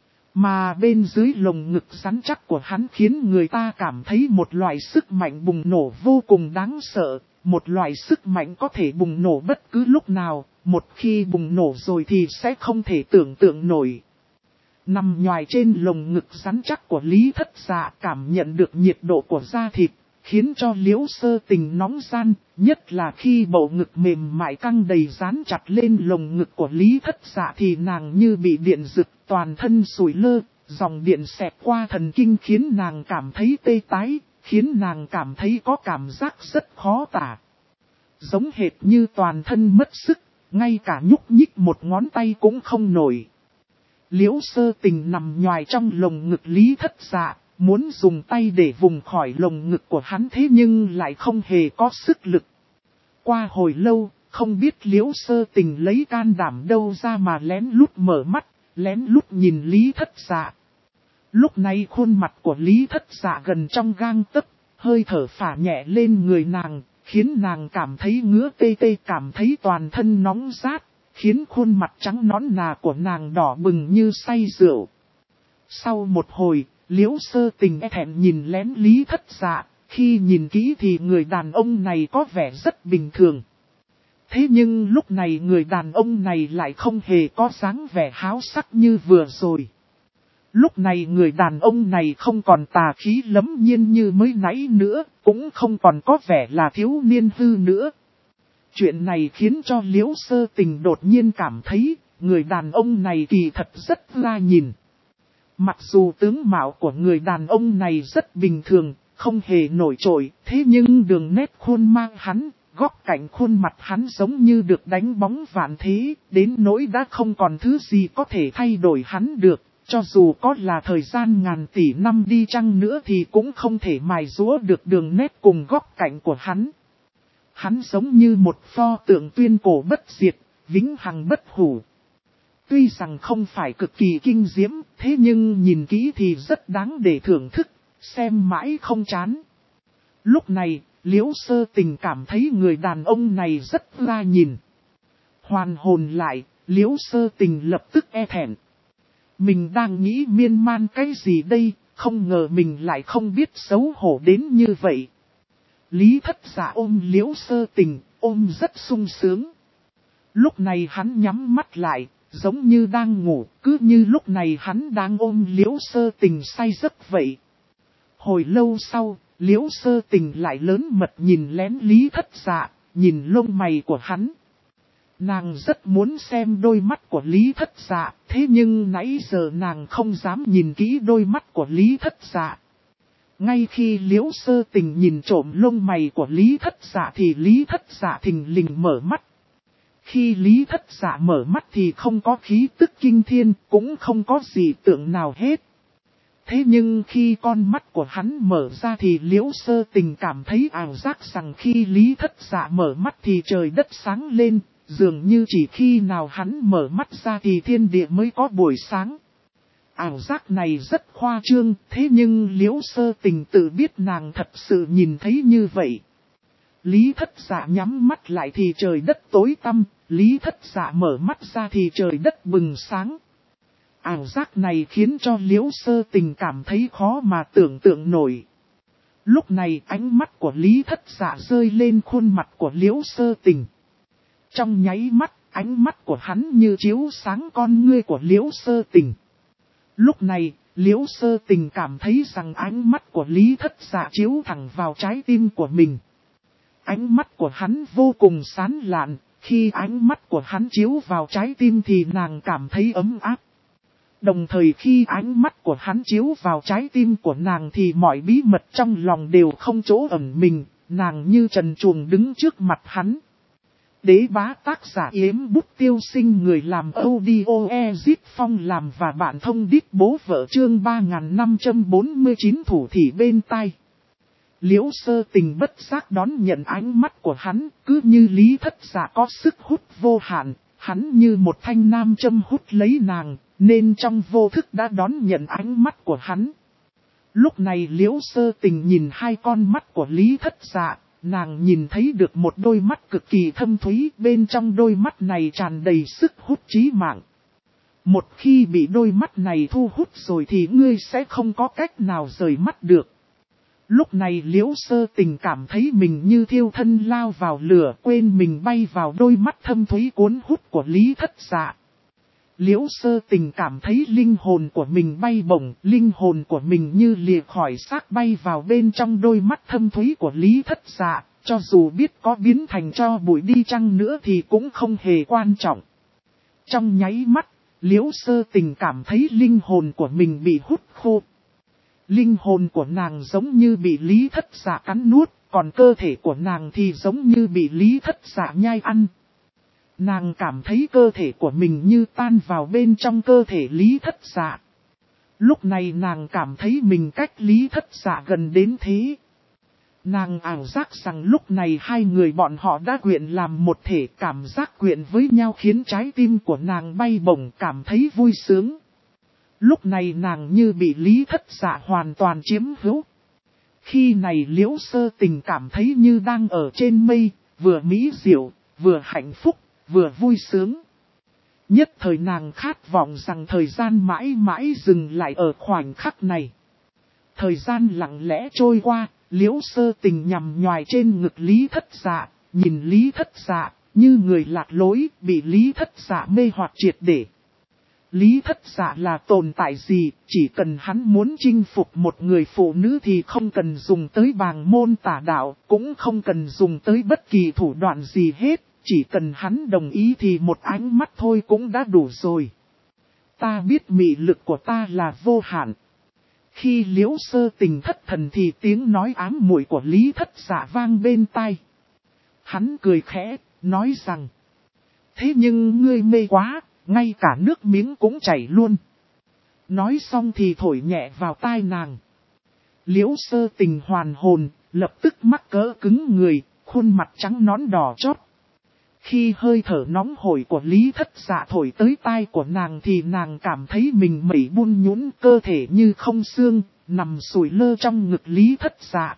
Mà bên dưới lồng ngực rắn chắc của hắn khiến người ta cảm thấy một loại sức mạnh bùng nổ vô cùng đáng sợ. Một loại sức mạnh có thể bùng nổ bất cứ lúc nào, một khi bùng nổ rồi thì sẽ không thể tưởng tượng nổi. Nằm nhoài trên lồng ngực rắn chắc của Lý Thất Dạ, cảm nhận được nhiệt độ của da thịt, khiến cho Liễu Sơ Tình nóng gian, nhất là khi bầu ngực mềm mại căng đầy dán chặt lên lồng ngực của Lý Thất Dạ thì nàng như bị điện giật, toàn thân sủi lơ, dòng điện xẹt qua thần kinh khiến nàng cảm thấy tê tái. Khiến nàng cảm thấy có cảm giác rất khó tả. Giống hệt như toàn thân mất sức, ngay cả nhúc nhích một ngón tay cũng không nổi. Liễu Sơ Tình nằm nhoài trong lồng ngực Lý Thất Dạ, muốn dùng tay để vùng khỏi lồng ngực của hắn thế nhưng lại không hề có sức lực. Qua hồi lâu, không biết Liễu Sơ Tình lấy can đảm đâu ra mà lén lút mở mắt, lén lút nhìn Lý Thất Dạ. Lúc này khuôn mặt của Lý Thất Dạ gần trong gang tấc, hơi thở phả nhẹ lên người nàng, khiến nàng cảm thấy ngứa tê tê, cảm thấy toàn thân nóng rát, khiến khuôn mặt trắng nõn nà của nàng đỏ bừng như say rượu. Sau một hồi, Liễu Sơ Tình e thẹn nhìn lén Lý Thất Dạ, khi nhìn kỹ thì người đàn ông này có vẻ rất bình thường. Thế nhưng lúc này người đàn ông này lại không hề có dáng vẻ háo sắc như vừa rồi. Lúc này người đàn ông này không còn tà khí lẫm nhiên như mới nãy nữa, cũng không còn có vẻ là thiếu niên hư nữa. Chuyện này khiến cho Liễu Sơ Tình đột nhiên cảm thấy, người đàn ông này kỳ thật rất la nhìn. Mặc dù tướng mạo của người đàn ông này rất bình thường, không hề nổi trội, thế nhưng đường nét khuôn mang hắn, góc cạnh khuôn mặt hắn giống như được đánh bóng vạn thế, đến nỗi đã không còn thứ gì có thể thay đổi hắn được. Cho dù có là thời gian ngàn tỷ năm đi chăng nữa thì cũng không thể mài rũa được đường nét cùng góc cạnh của hắn. Hắn giống như một pho tượng tuyên cổ bất diệt, vĩnh hằng bất hủ. Tuy rằng không phải cực kỳ kinh diễm, thế nhưng nhìn kỹ thì rất đáng để thưởng thức, xem mãi không chán. Lúc này, Liễu Sơ Tình cảm thấy người đàn ông này rất la nhìn. Hoàn hồn lại, Liễu Sơ Tình lập tức e thẹn. Mình đang nghĩ miên man cái gì đây, không ngờ mình lại không biết xấu hổ đến như vậy. Lý Thất Dạ ôm Liễu Sơ Tình, ôm rất sung sướng. Lúc này hắn nhắm mắt lại, giống như đang ngủ, cứ như lúc này hắn đang ôm Liễu Sơ Tình say giấc vậy. Hồi lâu sau, Liễu Sơ Tình lại lớn mật nhìn lén Lý Thất Dạ, nhìn lông mày của hắn. Nàng rất muốn xem đôi mắt của Lý Thất Dạ, thế nhưng nãy giờ nàng không dám nhìn kỹ đôi mắt của Lý Thất Dạ. Ngay khi Liễu Sơ Tình nhìn trộm lông mày của Lý Thất Dạ thì Lý Thất Dạ thình lình mở mắt. Khi Lý Thất Dạ mở mắt thì không có khí tức kinh thiên, cũng không có gì tượng nào hết. Thế nhưng khi con mắt của hắn mở ra thì Liễu Sơ Tình cảm thấy ảo giác rằng khi Lý Thất Dạ mở mắt thì trời đất sáng lên, dường như chỉ khi nào hắn mở mắt ra thì thiên địa mới có buổi sáng. Ảo giác này rất khoa trương, thế nhưng Liễu Sơ Tình tự biết nàng thật sự nhìn thấy như vậy. Lý Thất Dạ nhắm mắt lại thì trời đất tối tăm, Lý Thất Dạ mở mắt ra thì trời đất bừng sáng. Ảo giác này khiến cho Liễu Sơ Tình cảm thấy khó mà tưởng tượng nổi. Lúc này ánh mắt của Lý Thất Dạ rơi lên khuôn mặt của Liễu Sơ Tình. Trong nháy mắt, ánh mắt của hắn như chiếu sáng con ngươi của Liễu Sơ Tình. Lúc này, Liễu Sơ Tình cảm thấy rằng ánh mắt của Lý Thất Dạ chiếu thẳng vào trái tim của mình. Ánh mắt của hắn vô cùng sáng lạn, khi ánh mắt của hắn chiếu vào trái tim thì nàng cảm thấy ấm áp. Đồng thời khi ánh mắt của hắn chiếu vào trái tim của nàng thì mọi bí mật trong lòng đều không chỗ ẩn mình, nàng như trần truồng đứng trước mặt hắn. Đế bá tác giả Yếm Bút Tiêu Sinh, người làm audio Ezit Phong làm và bạn thông đít bố vợ chương 3549 thủ thỉ bên tai. Liễu Sơ Tình bất giác đón nhận ánh mắt của hắn, cứ như Lý Thất Dạ có sức hút vô hạn, hắn như một thanh nam châm hút lấy nàng, nên trong vô thức đã đón nhận ánh mắt của hắn. Lúc này Liễu Sơ Tình nhìn hai con mắt của Lý Thất Dạ, nàng nhìn thấy được một đôi mắt cực kỳ thâm thúy, bên trong đôi mắt này tràn đầy sức hút chí mạng. Một khi bị đôi mắt này thu hút rồi thì ngươi sẽ không có cách nào rời mắt được. Lúc này Liễu Sơ Tình cảm thấy mình như thiêu thân lao vào lửa, quên mình bay vào đôi mắt thâm thúy cuốn hút của Lý Thất Dạ. Liễu Sơ Tình cảm thấy linh hồn của mình bay bổng, linh hồn của mình như lìa khỏi xác bay vào bên trong đôi mắt thâm thúy của Lý Thất Dạ, cho dù biết có biến thành tro bụi đi chăng nữa thì cũng không hề quan trọng. Trong nháy mắt, Liễu Sơ Tình cảm thấy linh hồn của mình bị hút khô. Linh hồn của nàng giống như bị Lý Thất Dạ cắn nuốt, còn cơ thể của nàng thì giống như bị Lý Thất Dạ nhai ăn. Nàng cảm thấy cơ thể của mình như tan vào bên trong cơ thể Lý Thất Dạ. Lúc này nàng cảm thấy mình cách Lý Thất Dạ gần đến thế. Nàng ảo giác rằng lúc này hai người bọn họ đã quyện làm một thể, cảm giác quyện với nhau khiến trái tim của nàng bay bổng, cảm thấy vui sướng. Lúc này nàng như bị Lý Thất Dạ hoàn toàn chiếm hữu. Khi này Liễu Sơ Tình cảm thấy như đang ở trên mây, vừa mỹ diệu, vừa hạnh phúc, vừa vui sướng. Nhất thời nàng khát vọng rằng thời gian mãi mãi dừng lại ở khoảnh khắc này. Thời gian lặng lẽ trôi qua, Liễu Sơ Tình nhằm nhoài trên ngực Lý Thất Dạ, nhìn Lý Thất Dạ, như người lạc lối, bị Lý Thất Dạ mê hoặc triệt để. Lý Thất Dạ là tồn tại gì, chỉ cần hắn muốn chinh phục một người phụ nữ thì không cần dùng tới bàng môn tà đạo, cũng không cần dùng tới bất kỳ thủ đoạn gì hết, chỉ cần hắn đồng ý thì một ánh mắt thôi cũng đã đủ rồi. Ta biết mị lực của ta là vô hạn. Khi Liễu Sơ Tình thất thần thì tiếng nói ám muội của Lý Thất Dạ vang bên tai. Hắn cười khẽ, nói rằng: thế nhưng ngươi mê quá, ngay cả nước miếng cũng chảy luôn. Nói xong thì thổi nhẹ vào tai nàng. Liễu Sơ Tình hoàn hồn, lập tức mắc cỡ cứng người, khuôn mặt trắng nõn đỏ chót. Khi hơi thở nóng hổi của Lý Thất Dạ thổi tới tai của nàng thì nàng cảm thấy mình mẩy bun nhũn, cơ thể như không xương, nằm sủi lơ trong ngực Lý Thất Dạ.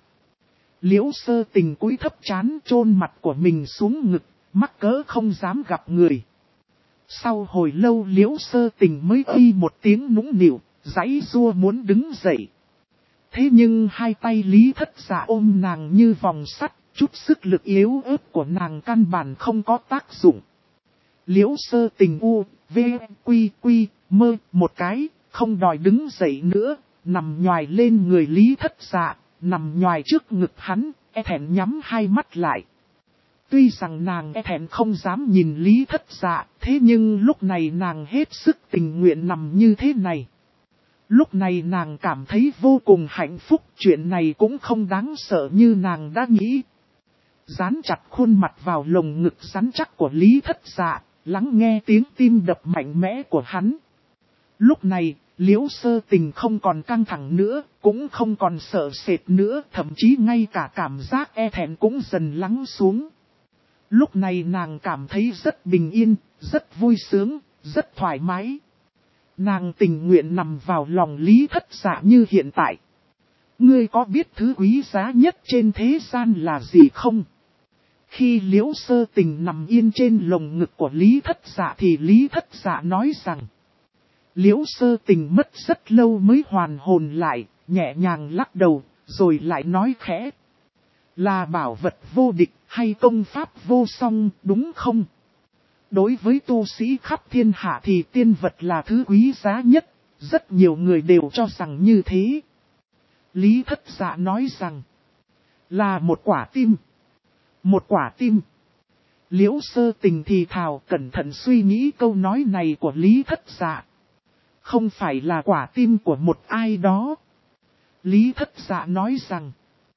Liễu Sơ Tình cúi thấp trán chôn mặt của mình xuống ngực, mắc cỡ không dám gặp người. Sau hồi lâu Liễu Sơ Tình mới ây một tiếng nũng nịu, giãy giụa muốn đứng dậy. Thế nhưng hai tay Lý Thất Dạ ôm nàng như vòng sắt, chút sức lực yếu ớt của nàng căn bản không có tác dụng. Liễu Sơ Tình u, v, quy, mơ một cái, không đòi đứng dậy nữa, nằm nhoài lên người Lý Thất Dạ, nằm nhoài trước ngực hắn, e thẹn nhắm hai mắt lại. Tuy rằng nàng e thẹn không dám nhìn Lý Thất Dạ, thế nhưng lúc này nàng hết sức tình nguyện nằm như thế này. Lúc này nàng cảm thấy vô cùng hạnh phúc, chuyện này cũng không đáng sợ như nàng đã nghĩ. Dán chặt khuôn mặt vào lồng ngực rắn chắc của Lý Thất Dạ, lắng nghe tiếng tim đập mạnh mẽ của hắn. Lúc này, Liễu Sơ Tình không còn căng thẳng nữa, cũng không còn sợ sệt nữa, thậm chí ngay cả cảm giác e thẹn cũng dần lắng xuống. Lúc này nàng cảm thấy rất bình yên, rất vui sướng, rất thoải mái. Nàng tình nguyện nằm vào lòng Lý Thất Dạ như hiện tại. Ngươi có biết thứ quý giá nhất trên thế gian là gì không? Khi Liễu Sơ Tình nằm yên trên lồng ngực của Lý Thất Dạ thì Lý Thất Dạ nói rằng. Liễu Sơ Tình mất rất lâu mới hoàn hồn lại, nhẹ nhàng lắc đầu, rồi lại nói khẽ. Là bảo vật vô địch hay công pháp vô song, đúng không? Đối với tu sĩ khắp thiên hạ thì tiên vật là thứ quý giá nhất, rất nhiều người đều cho rằng như thế. Lý Thất Dạ nói rằng, là một quả tim. Một quả tim. Liễu Sơ Tình thì thào cẩn thận suy nghĩ câu nói này của Lý Thất Dạ. Không phải là quả tim của một ai đó. Lý Thất Dạ nói rằng,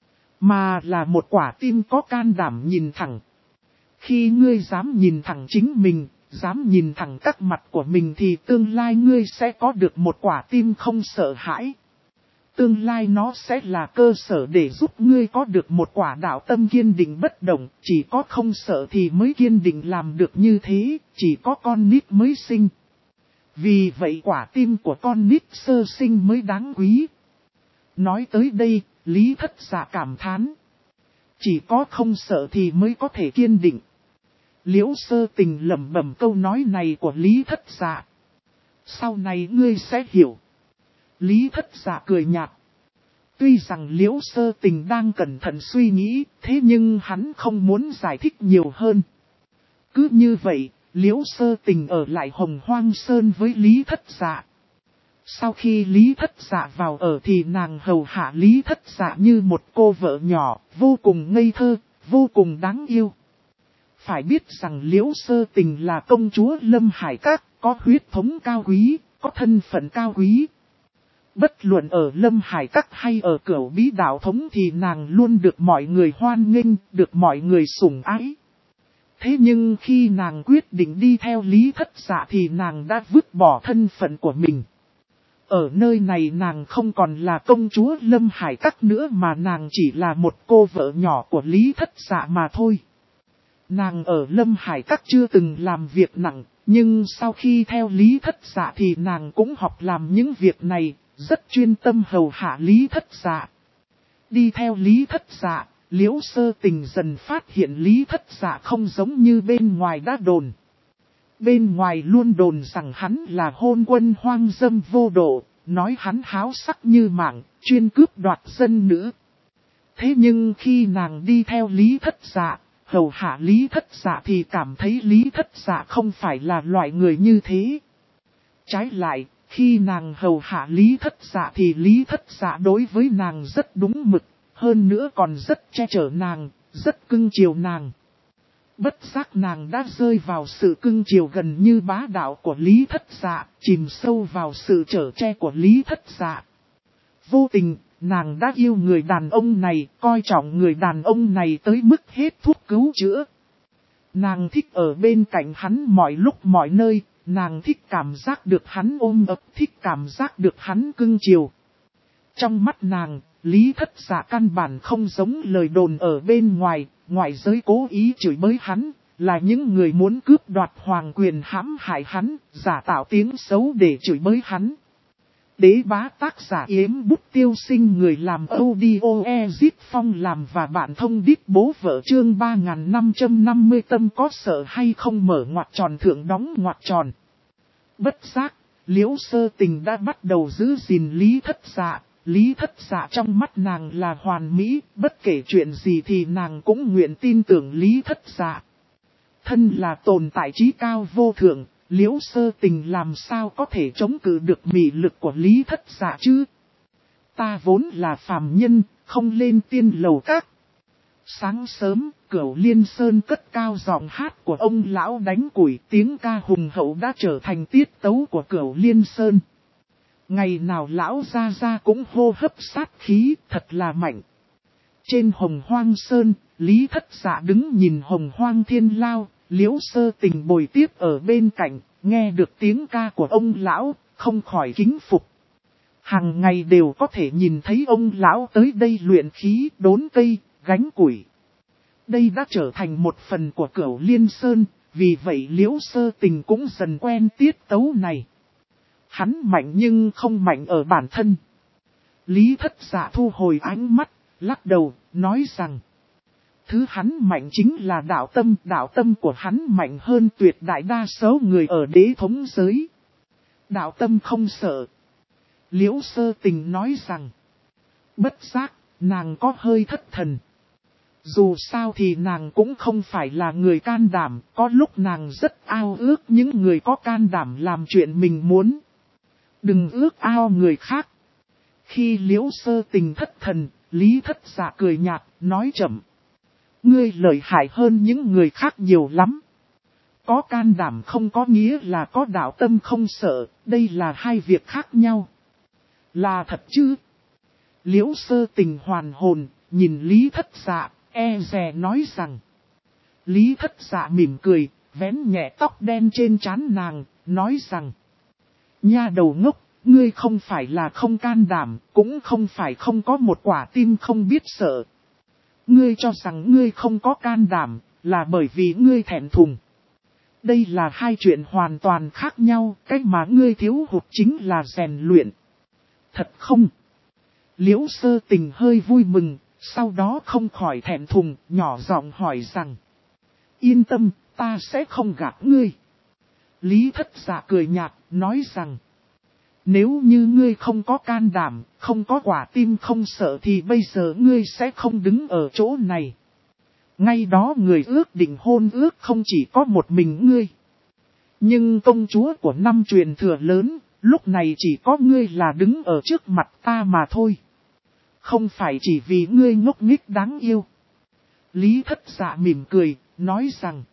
mà là một quả tim có can đảm nhìn thẳng. Khi ngươi dám nhìn thẳng chính mình, dám nhìn thẳng các mặt của mình thì tương lai ngươi sẽ có được một quả tim không sợ hãi. Tương lai nó sẽ là cơ sở để giúp ngươi có được một quả đạo tâm kiên định bất động, chỉ có không sợ thì mới kiên định làm được như thế, chỉ có con nít mới sinh. Vì vậy quả tim của con nít sơ sinh mới đáng quý. Nói tới đây, Lý Thất Dạ cảm thán. Chỉ có không sợ thì mới có thể kiên định. Liễu Sơ Tình lẩm bẩm câu nói này của Lý Thất Dạ. Sau này ngươi sẽ hiểu. Lý Thất Dạ cười nhạt. Tuy rằng Liễu Sơ Tình đang cẩn thận suy nghĩ, thế nhưng hắn không muốn giải thích nhiều hơn. Cứ như vậy, Liễu Sơ Tình ở lại Hồng Hoang Sơn với Lý Thất Dạ. Sau khi Lý Thất Dạ vào ở thì nàng hầu hạ Lý Thất Dạ như một cô vợ nhỏ, vô cùng ngây thơ, vô cùng đáng yêu. Phải biết rằng Liễu Sơ Tình là công chúa Lâm Hải Các, có huyết thống cao quý, có thân phận cao quý. Bất luận ở Lâm Hải Các hay ở Cửu Bí Đạo Thống thì nàng luôn được mọi người hoan nghênh, được mọi người sủng ái. Thế nhưng khi nàng quyết định đi theo Lý Thất Dạ thì nàng đã vứt bỏ thân phận của mình. Ở nơi này nàng không còn là công chúa Lâm Hải Các nữa mà nàng chỉ là một cô vợ nhỏ của Lý Thất Dạ mà thôi. Nàng ở Lâm Hải Các chưa từng làm việc nặng, nhưng sau khi theo Lý Thất Dạ thì nàng cũng học làm những việc này, rất chuyên tâm hầu hạ Lý Thất Dạ. Đi theo Lý Thất Dạ, Liễu Sơ Tình dần phát hiện Lý Thất Dạ không giống như bên ngoài đã đồn. Bên ngoài luôn đồn rằng hắn là hôn quân hoang dâm vô độ, nói hắn háo sắc như mạng, chuyên cướp đoạt dân nữ. Thế nhưng khi nàng đi theo Lý Thất Dạ, hầu hạ Lý Thất Dạ thì cảm thấy Lý Thất Dạ không phải là loại người như thế. Trái lại, khi nàng hầu hạ Lý Thất Dạ thì Lý Thất Dạ đối với nàng rất đúng mực, hơn nữa còn rất che chở nàng, rất cưng chiều nàng. Bất giác nàng đã rơi vào sự cưng chiều gần như bá đạo của Lý Thất Dạ, chìm sâu vào sự chở che của Lý Thất Dạ. Vô tình, nàng đã yêu người đàn ông này, coi trọng người đàn ông này tới mức hết thuốc cứu chữa. Nàng thích ở bên cạnh hắn mọi lúc mọi nơi, nàng thích cảm giác được hắn ôm ấp, thích cảm giác được hắn cưng chiều. Trong mắt nàng, Lý Thất Dạ căn bản không giống lời đồn ở bên ngoài, ngoại giới cố ý chửi bới hắn, là những người muốn cướp đoạt hoàng quyền hãm hại hắn, giả tạo tiếng xấu để chửi bới hắn. Đế bá tác giả Yếm Bút Tiêu Sinh, người làm audio Ezit Phong làm và bạn thông đít bố vợ chương 3550 tâm có sợ hay không mở ngoặc tròn thượng đóng ngoặc tròn. Bất giác, Liễu Sơ Tình đã bắt đầu giữ gìn Lý Thất Dạ. Lý Thất Dạ trong mắt nàng là hoàn mỹ, bất kể chuyện gì thì nàng cũng nguyện tin tưởng Lý Thất Dạ. Thân là tồn tại trí cao vô thượng, Liễu Sơ Tình làm sao có thể chống cự được mị lực của Lý Thất Dạ chứ? Ta vốn là phàm nhân, không lên tiên lầu các. Sáng sớm, Cửu Liên Sơn cất cao giọng hát của ông lão đánh củi, tiếng ca hùng hậu đã trở thành tiết tấu của Cửu Liên Sơn. Ngày nào lão ra ra cũng hô hấp sát khí, thật là mạnh. Trên Hồng Hoang Sơn, Lý Thất Dạ đứng nhìn Hồng Hoang Thiên Lao, Liễu Sơ Tình bồi tiếp ở bên cạnh, nghe được tiếng ca của ông lão, không khỏi kính phục. Hàng ngày đều có thể nhìn thấy ông lão tới đây luyện khí, đốn cây, gánh củi. Đây đã trở thành một phần của Cửu Liên Sơn, vì vậy Liễu Sơ Tình cũng dần quen tiết tấu này. Hắn mạnh nhưng không mạnh ở bản thân. Lý Thất Dạ thu hồi ánh mắt, lắc đầu, nói rằng thứ hắn mạnh chính là đạo tâm của hắn mạnh hơn tuyệt đại đa số người ở đế thống giới. Đạo tâm không sợ. Liễu Sơ Tình nói rằng, bất giác, nàng có hơi thất thần. Dù sao thì nàng cũng không phải là người can đảm, có lúc nàng rất ao ước những người có can đảm làm chuyện mình muốn. Đừng ước ao người khác. Khi Liễu Sơ Tình thất thần, Lý Thất Dạ cười nhạt, nói chậm. Ngươi lợi hại hơn những người khác nhiều lắm. Có can đảm không có nghĩa là có đạo tâm không sợ, đây là hai việc khác nhau. Là thật chứ? Liễu Sơ Tình hoàn hồn, nhìn Lý Thất Dạ, e dè nói rằng. Lý Thất Dạ mỉm cười, vén nhẹ tóc đen trên trán nàng, nói rằng. Nha đầu ngốc, ngươi không phải là không can đảm, cũng không phải không có một quả tim không biết sợ. Ngươi cho rằng ngươi không có can đảm, là bởi vì ngươi thẹn thùng. Đây là hai chuyện hoàn toàn khác nhau, cái mà ngươi thiếu hụt chính là rèn luyện. Thật không? Liễu Sơ Tình hơi vui mừng, sau đó không khỏi thẹn thùng, nhỏ giọng hỏi rằng. Yên tâm, ta sẽ không gạt ngươi. Lý Thất Dạ cười nhạt, nói rằng. Nếu như ngươi không có can đảm, không có quả tim không sợ thì bây giờ ngươi sẽ không đứng ở chỗ này. Ngay đó người ước định hôn ước không chỉ có một mình ngươi. Nhưng công chúa của năm truyền thừa lớn, lúc này chỉ có ngươi là đứng ở trước mặt ta mà thôi. Không phải chỉ vì ngươi ngốc nghếch đáng yêu. Lý Thất Dạ mỉm cười, nói rằng.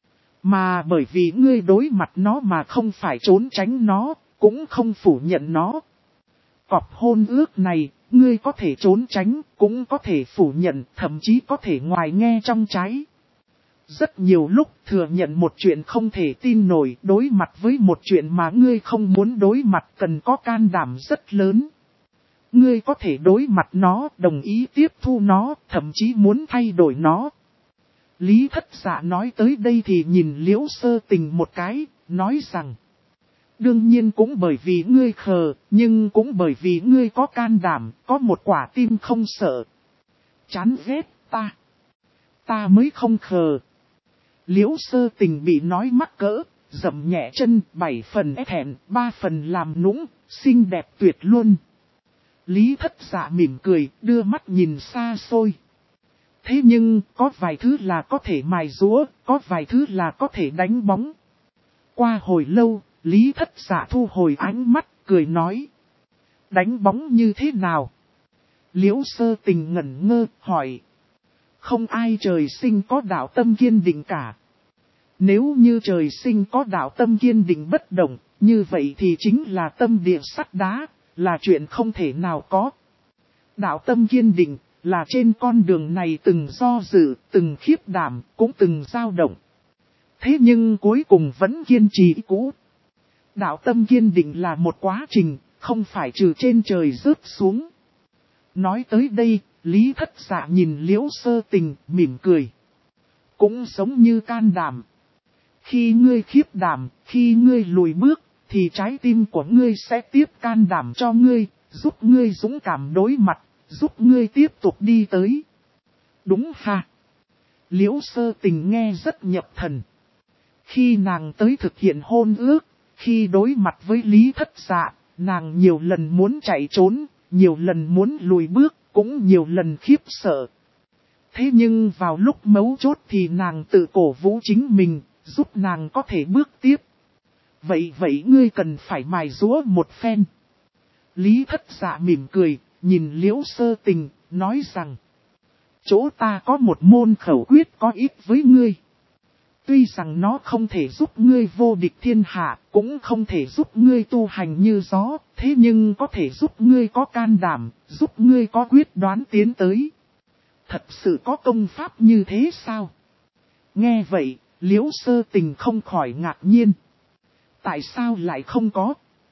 Mà bởi vì ngươi đối mặt nó mà không phải trốn tránh nó, cũng không phủ nhận nó. Cọp hôn ước này, ngươi có thể trốn tránh, cũng có thể phủ nhận, thậm chí có thể ngoài nghe trong trái. Rất nhiều lúc thừa nhận một chuyện không thể tin nổi, đối mặt với một chuyện mà ngươi không muốn đối mặt cần có can đảm rất lớn. Ngươi có thể đối mặt nó, đồng ý tiếp thu nó, thậm chí muốn thay đổi nó. Lý Thất Dạ nói tới đây thì nhìn Liễu Sơ Tình một cái, nói rằng: đương nhiên cũng bởi vì ngươi khờ, nhưng cũng bởi vì ngươi có can đảm, có một quả tim không sợ. Chán ghét ta mới không khờ. Liễu Sơ Tình bị nói mắc cỡ, dậm nhẹ chân, 7 phần e thẹn, 3 phần làm nũng, xinh đẹp tuyệt luôn. Lý Thất Dạ mỉm cười, đưa mắt nhìn xa xôi. Thế nhưng, có vài thứ là có thể mài rũa, có vài thứ là có thể đánh bóng. Qua hồi lâu, Lý Thất Dạ thu hồi ánh mắt, cười nói: đánh bóng như thế nào? Liễu Sơ Tình ngẩn ngơ, hỏi. Không ai trời sinh có đạo tâm kiên định cả. Nếu như trời sinh có đạo tâm kiên định bất động, như vậy thì chính là tâm địa sắt đá, là chuyện không thể nào có. Đạo tâm kiên định, là trên con đường này từng do dự, từng khiếp đảm, cũng từng dao động. Thế nhưng cuối cùng vẫn kiên trì cũ. Đạo tâm kiên định là một quá trình, không phải trừ trên trời rớt xuống. Nói tới đây, Lý Thất Dạ nhìn Liễu Sơ Tình, mỉm cười. Cũng giống như can đảm. Khi ngươi khiếp đảm, khi ngươi lùi bước, thì trái tim của ngươi sẽ tiếp can đảm cho ngươi, giúp ngươi dũng cảm đối mặt, giúp ngươi tiếp tục đi tới. Đúng ha? Liễu Sơ Tình nghe rất nhập thần. Khi nàng tới thực hiện hôn ước, khi đối mặt với Lý Thất Dạ, nàng nhiều lần muốn chạy trốn, nhiều lần muốn lùi bước, cũng nhiều lần khiếp sợ. Thế nhưng vào lúc mấu chốt thì nàng tự cổ vũ chính mình, giúp nàng có thể bước tiếp. Vậy ngươi cần phải mài rũa một phen. Lý Thất Dạ mỉm cười, nhìn Liễu Sơ Tình, nói rằng: chỗ ta có một môn khẩu quyết có ích với ngươi. Tuy rằng nó không thể giúp ngươi vô địch thiên hạ, cũng không thể giúp ngươi tu hành như gió, thế nhưng có thể giúp ngươi có can đảm, giúp ngươi có quyết đoán tiến tới. Thật sự có công pháp như thế sao? Nghe vậy, Liễu Sơ Tình không khỏi ngạc nhiên. Tại sao lại không có?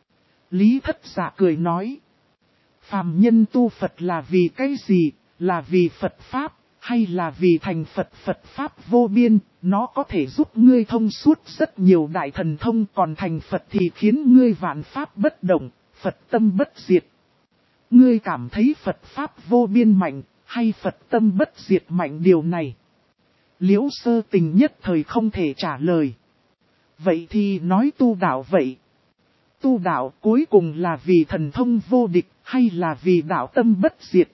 Lý Thất Dạ cười nói. Phàm nhân tu Phật là vì cái gì? Là vì Phật Pháp, hay là vì thành Phật? Phật Pháp vô biên, nó có thể giúp ngươi thông suốt rất nhiều đại thần thông, còn thành Phật thì khiến ngươi vạn Pháp bất động, Phật tâm bất diệt. Ngươi cảm thấy Phật Pháp vô biên mạnh, hay Phật tâm bất diệt mạnh? Điều này Liễu Sơ Tình nhất thời không thể trả lời. Vậy thì nói tu đạo vậy. Tu đạo cuối cùng là vì thần thông vô địch, hay là vì đạo tâm bất diệt?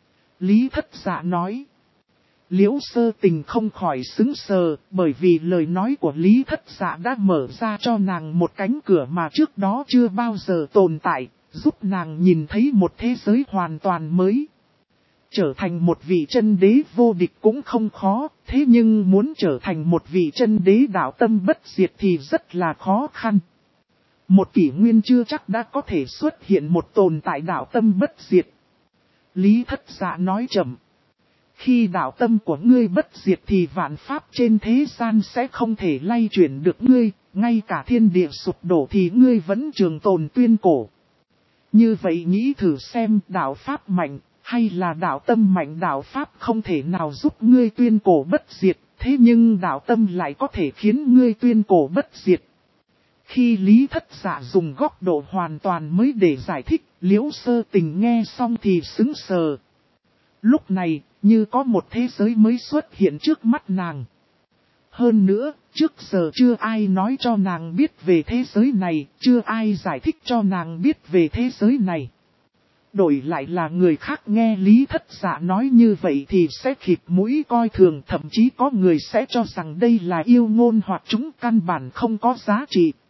Lý Thất Dạ nói. Liễu Sơ Tình không khỏi sững sờ, bởi vì lời nói của Lý Thất Dạ đã mở ra cho nàng một cánh cửa mà trước đó chưa bao giờ tồn tại, giúp nàng nhìn thấy một thế giới hoàn toàn mới. Trở thành một vị chân đế vô địch cũng không khó, thế nhưng muốn trở thành một vị chân đế đạo tâm bất diệt thì rất là khó khăn. Một kỷ nguyên chưa chắc đã có thể xuất hiện một tồn tại đạo tâm bất diệt. Lý Thất Dạ nói chậm. Khi đạo tâm của ngươi bất diệt thì vạn pháp trên thế gian sẽ không thể lay chuyển được ngươi, ngay cả thiên địa sụp đổ thì ngươi vẫn trường tồn tuyên cổ. Như vậy nghĩ thử xem, đạo pháp mạnh, hay là đạo tâm mạnh? Đạo pháp không thể nào giúp ngươi tuyên cổ bất diệt, thế nhưng đạo tâm lại có thể khiến ngươi tuyên cổ bất diệt. Khi Lý Thất Dạ dùng góc độ hoàn toàn mới để giải thích, Liễu Sơ Tình nghe xong thì sững sờ. Lúc này, như có một thế giới mới xuất hiện trước mắt nàng. Hơn nữa, trước giờ chưa ai nói cho nàng biết về thế giới này, chưa ai giải thích cho nàng biết về thế giới này. Đổi lại là người khác nghe Lý Thất Dạ nói như vậy thì sẽ khịt mũi coi thường, thậm chí có người sẽ cho rằng đây là yêu ngôn hoặc chúng căn bản không có giá trị.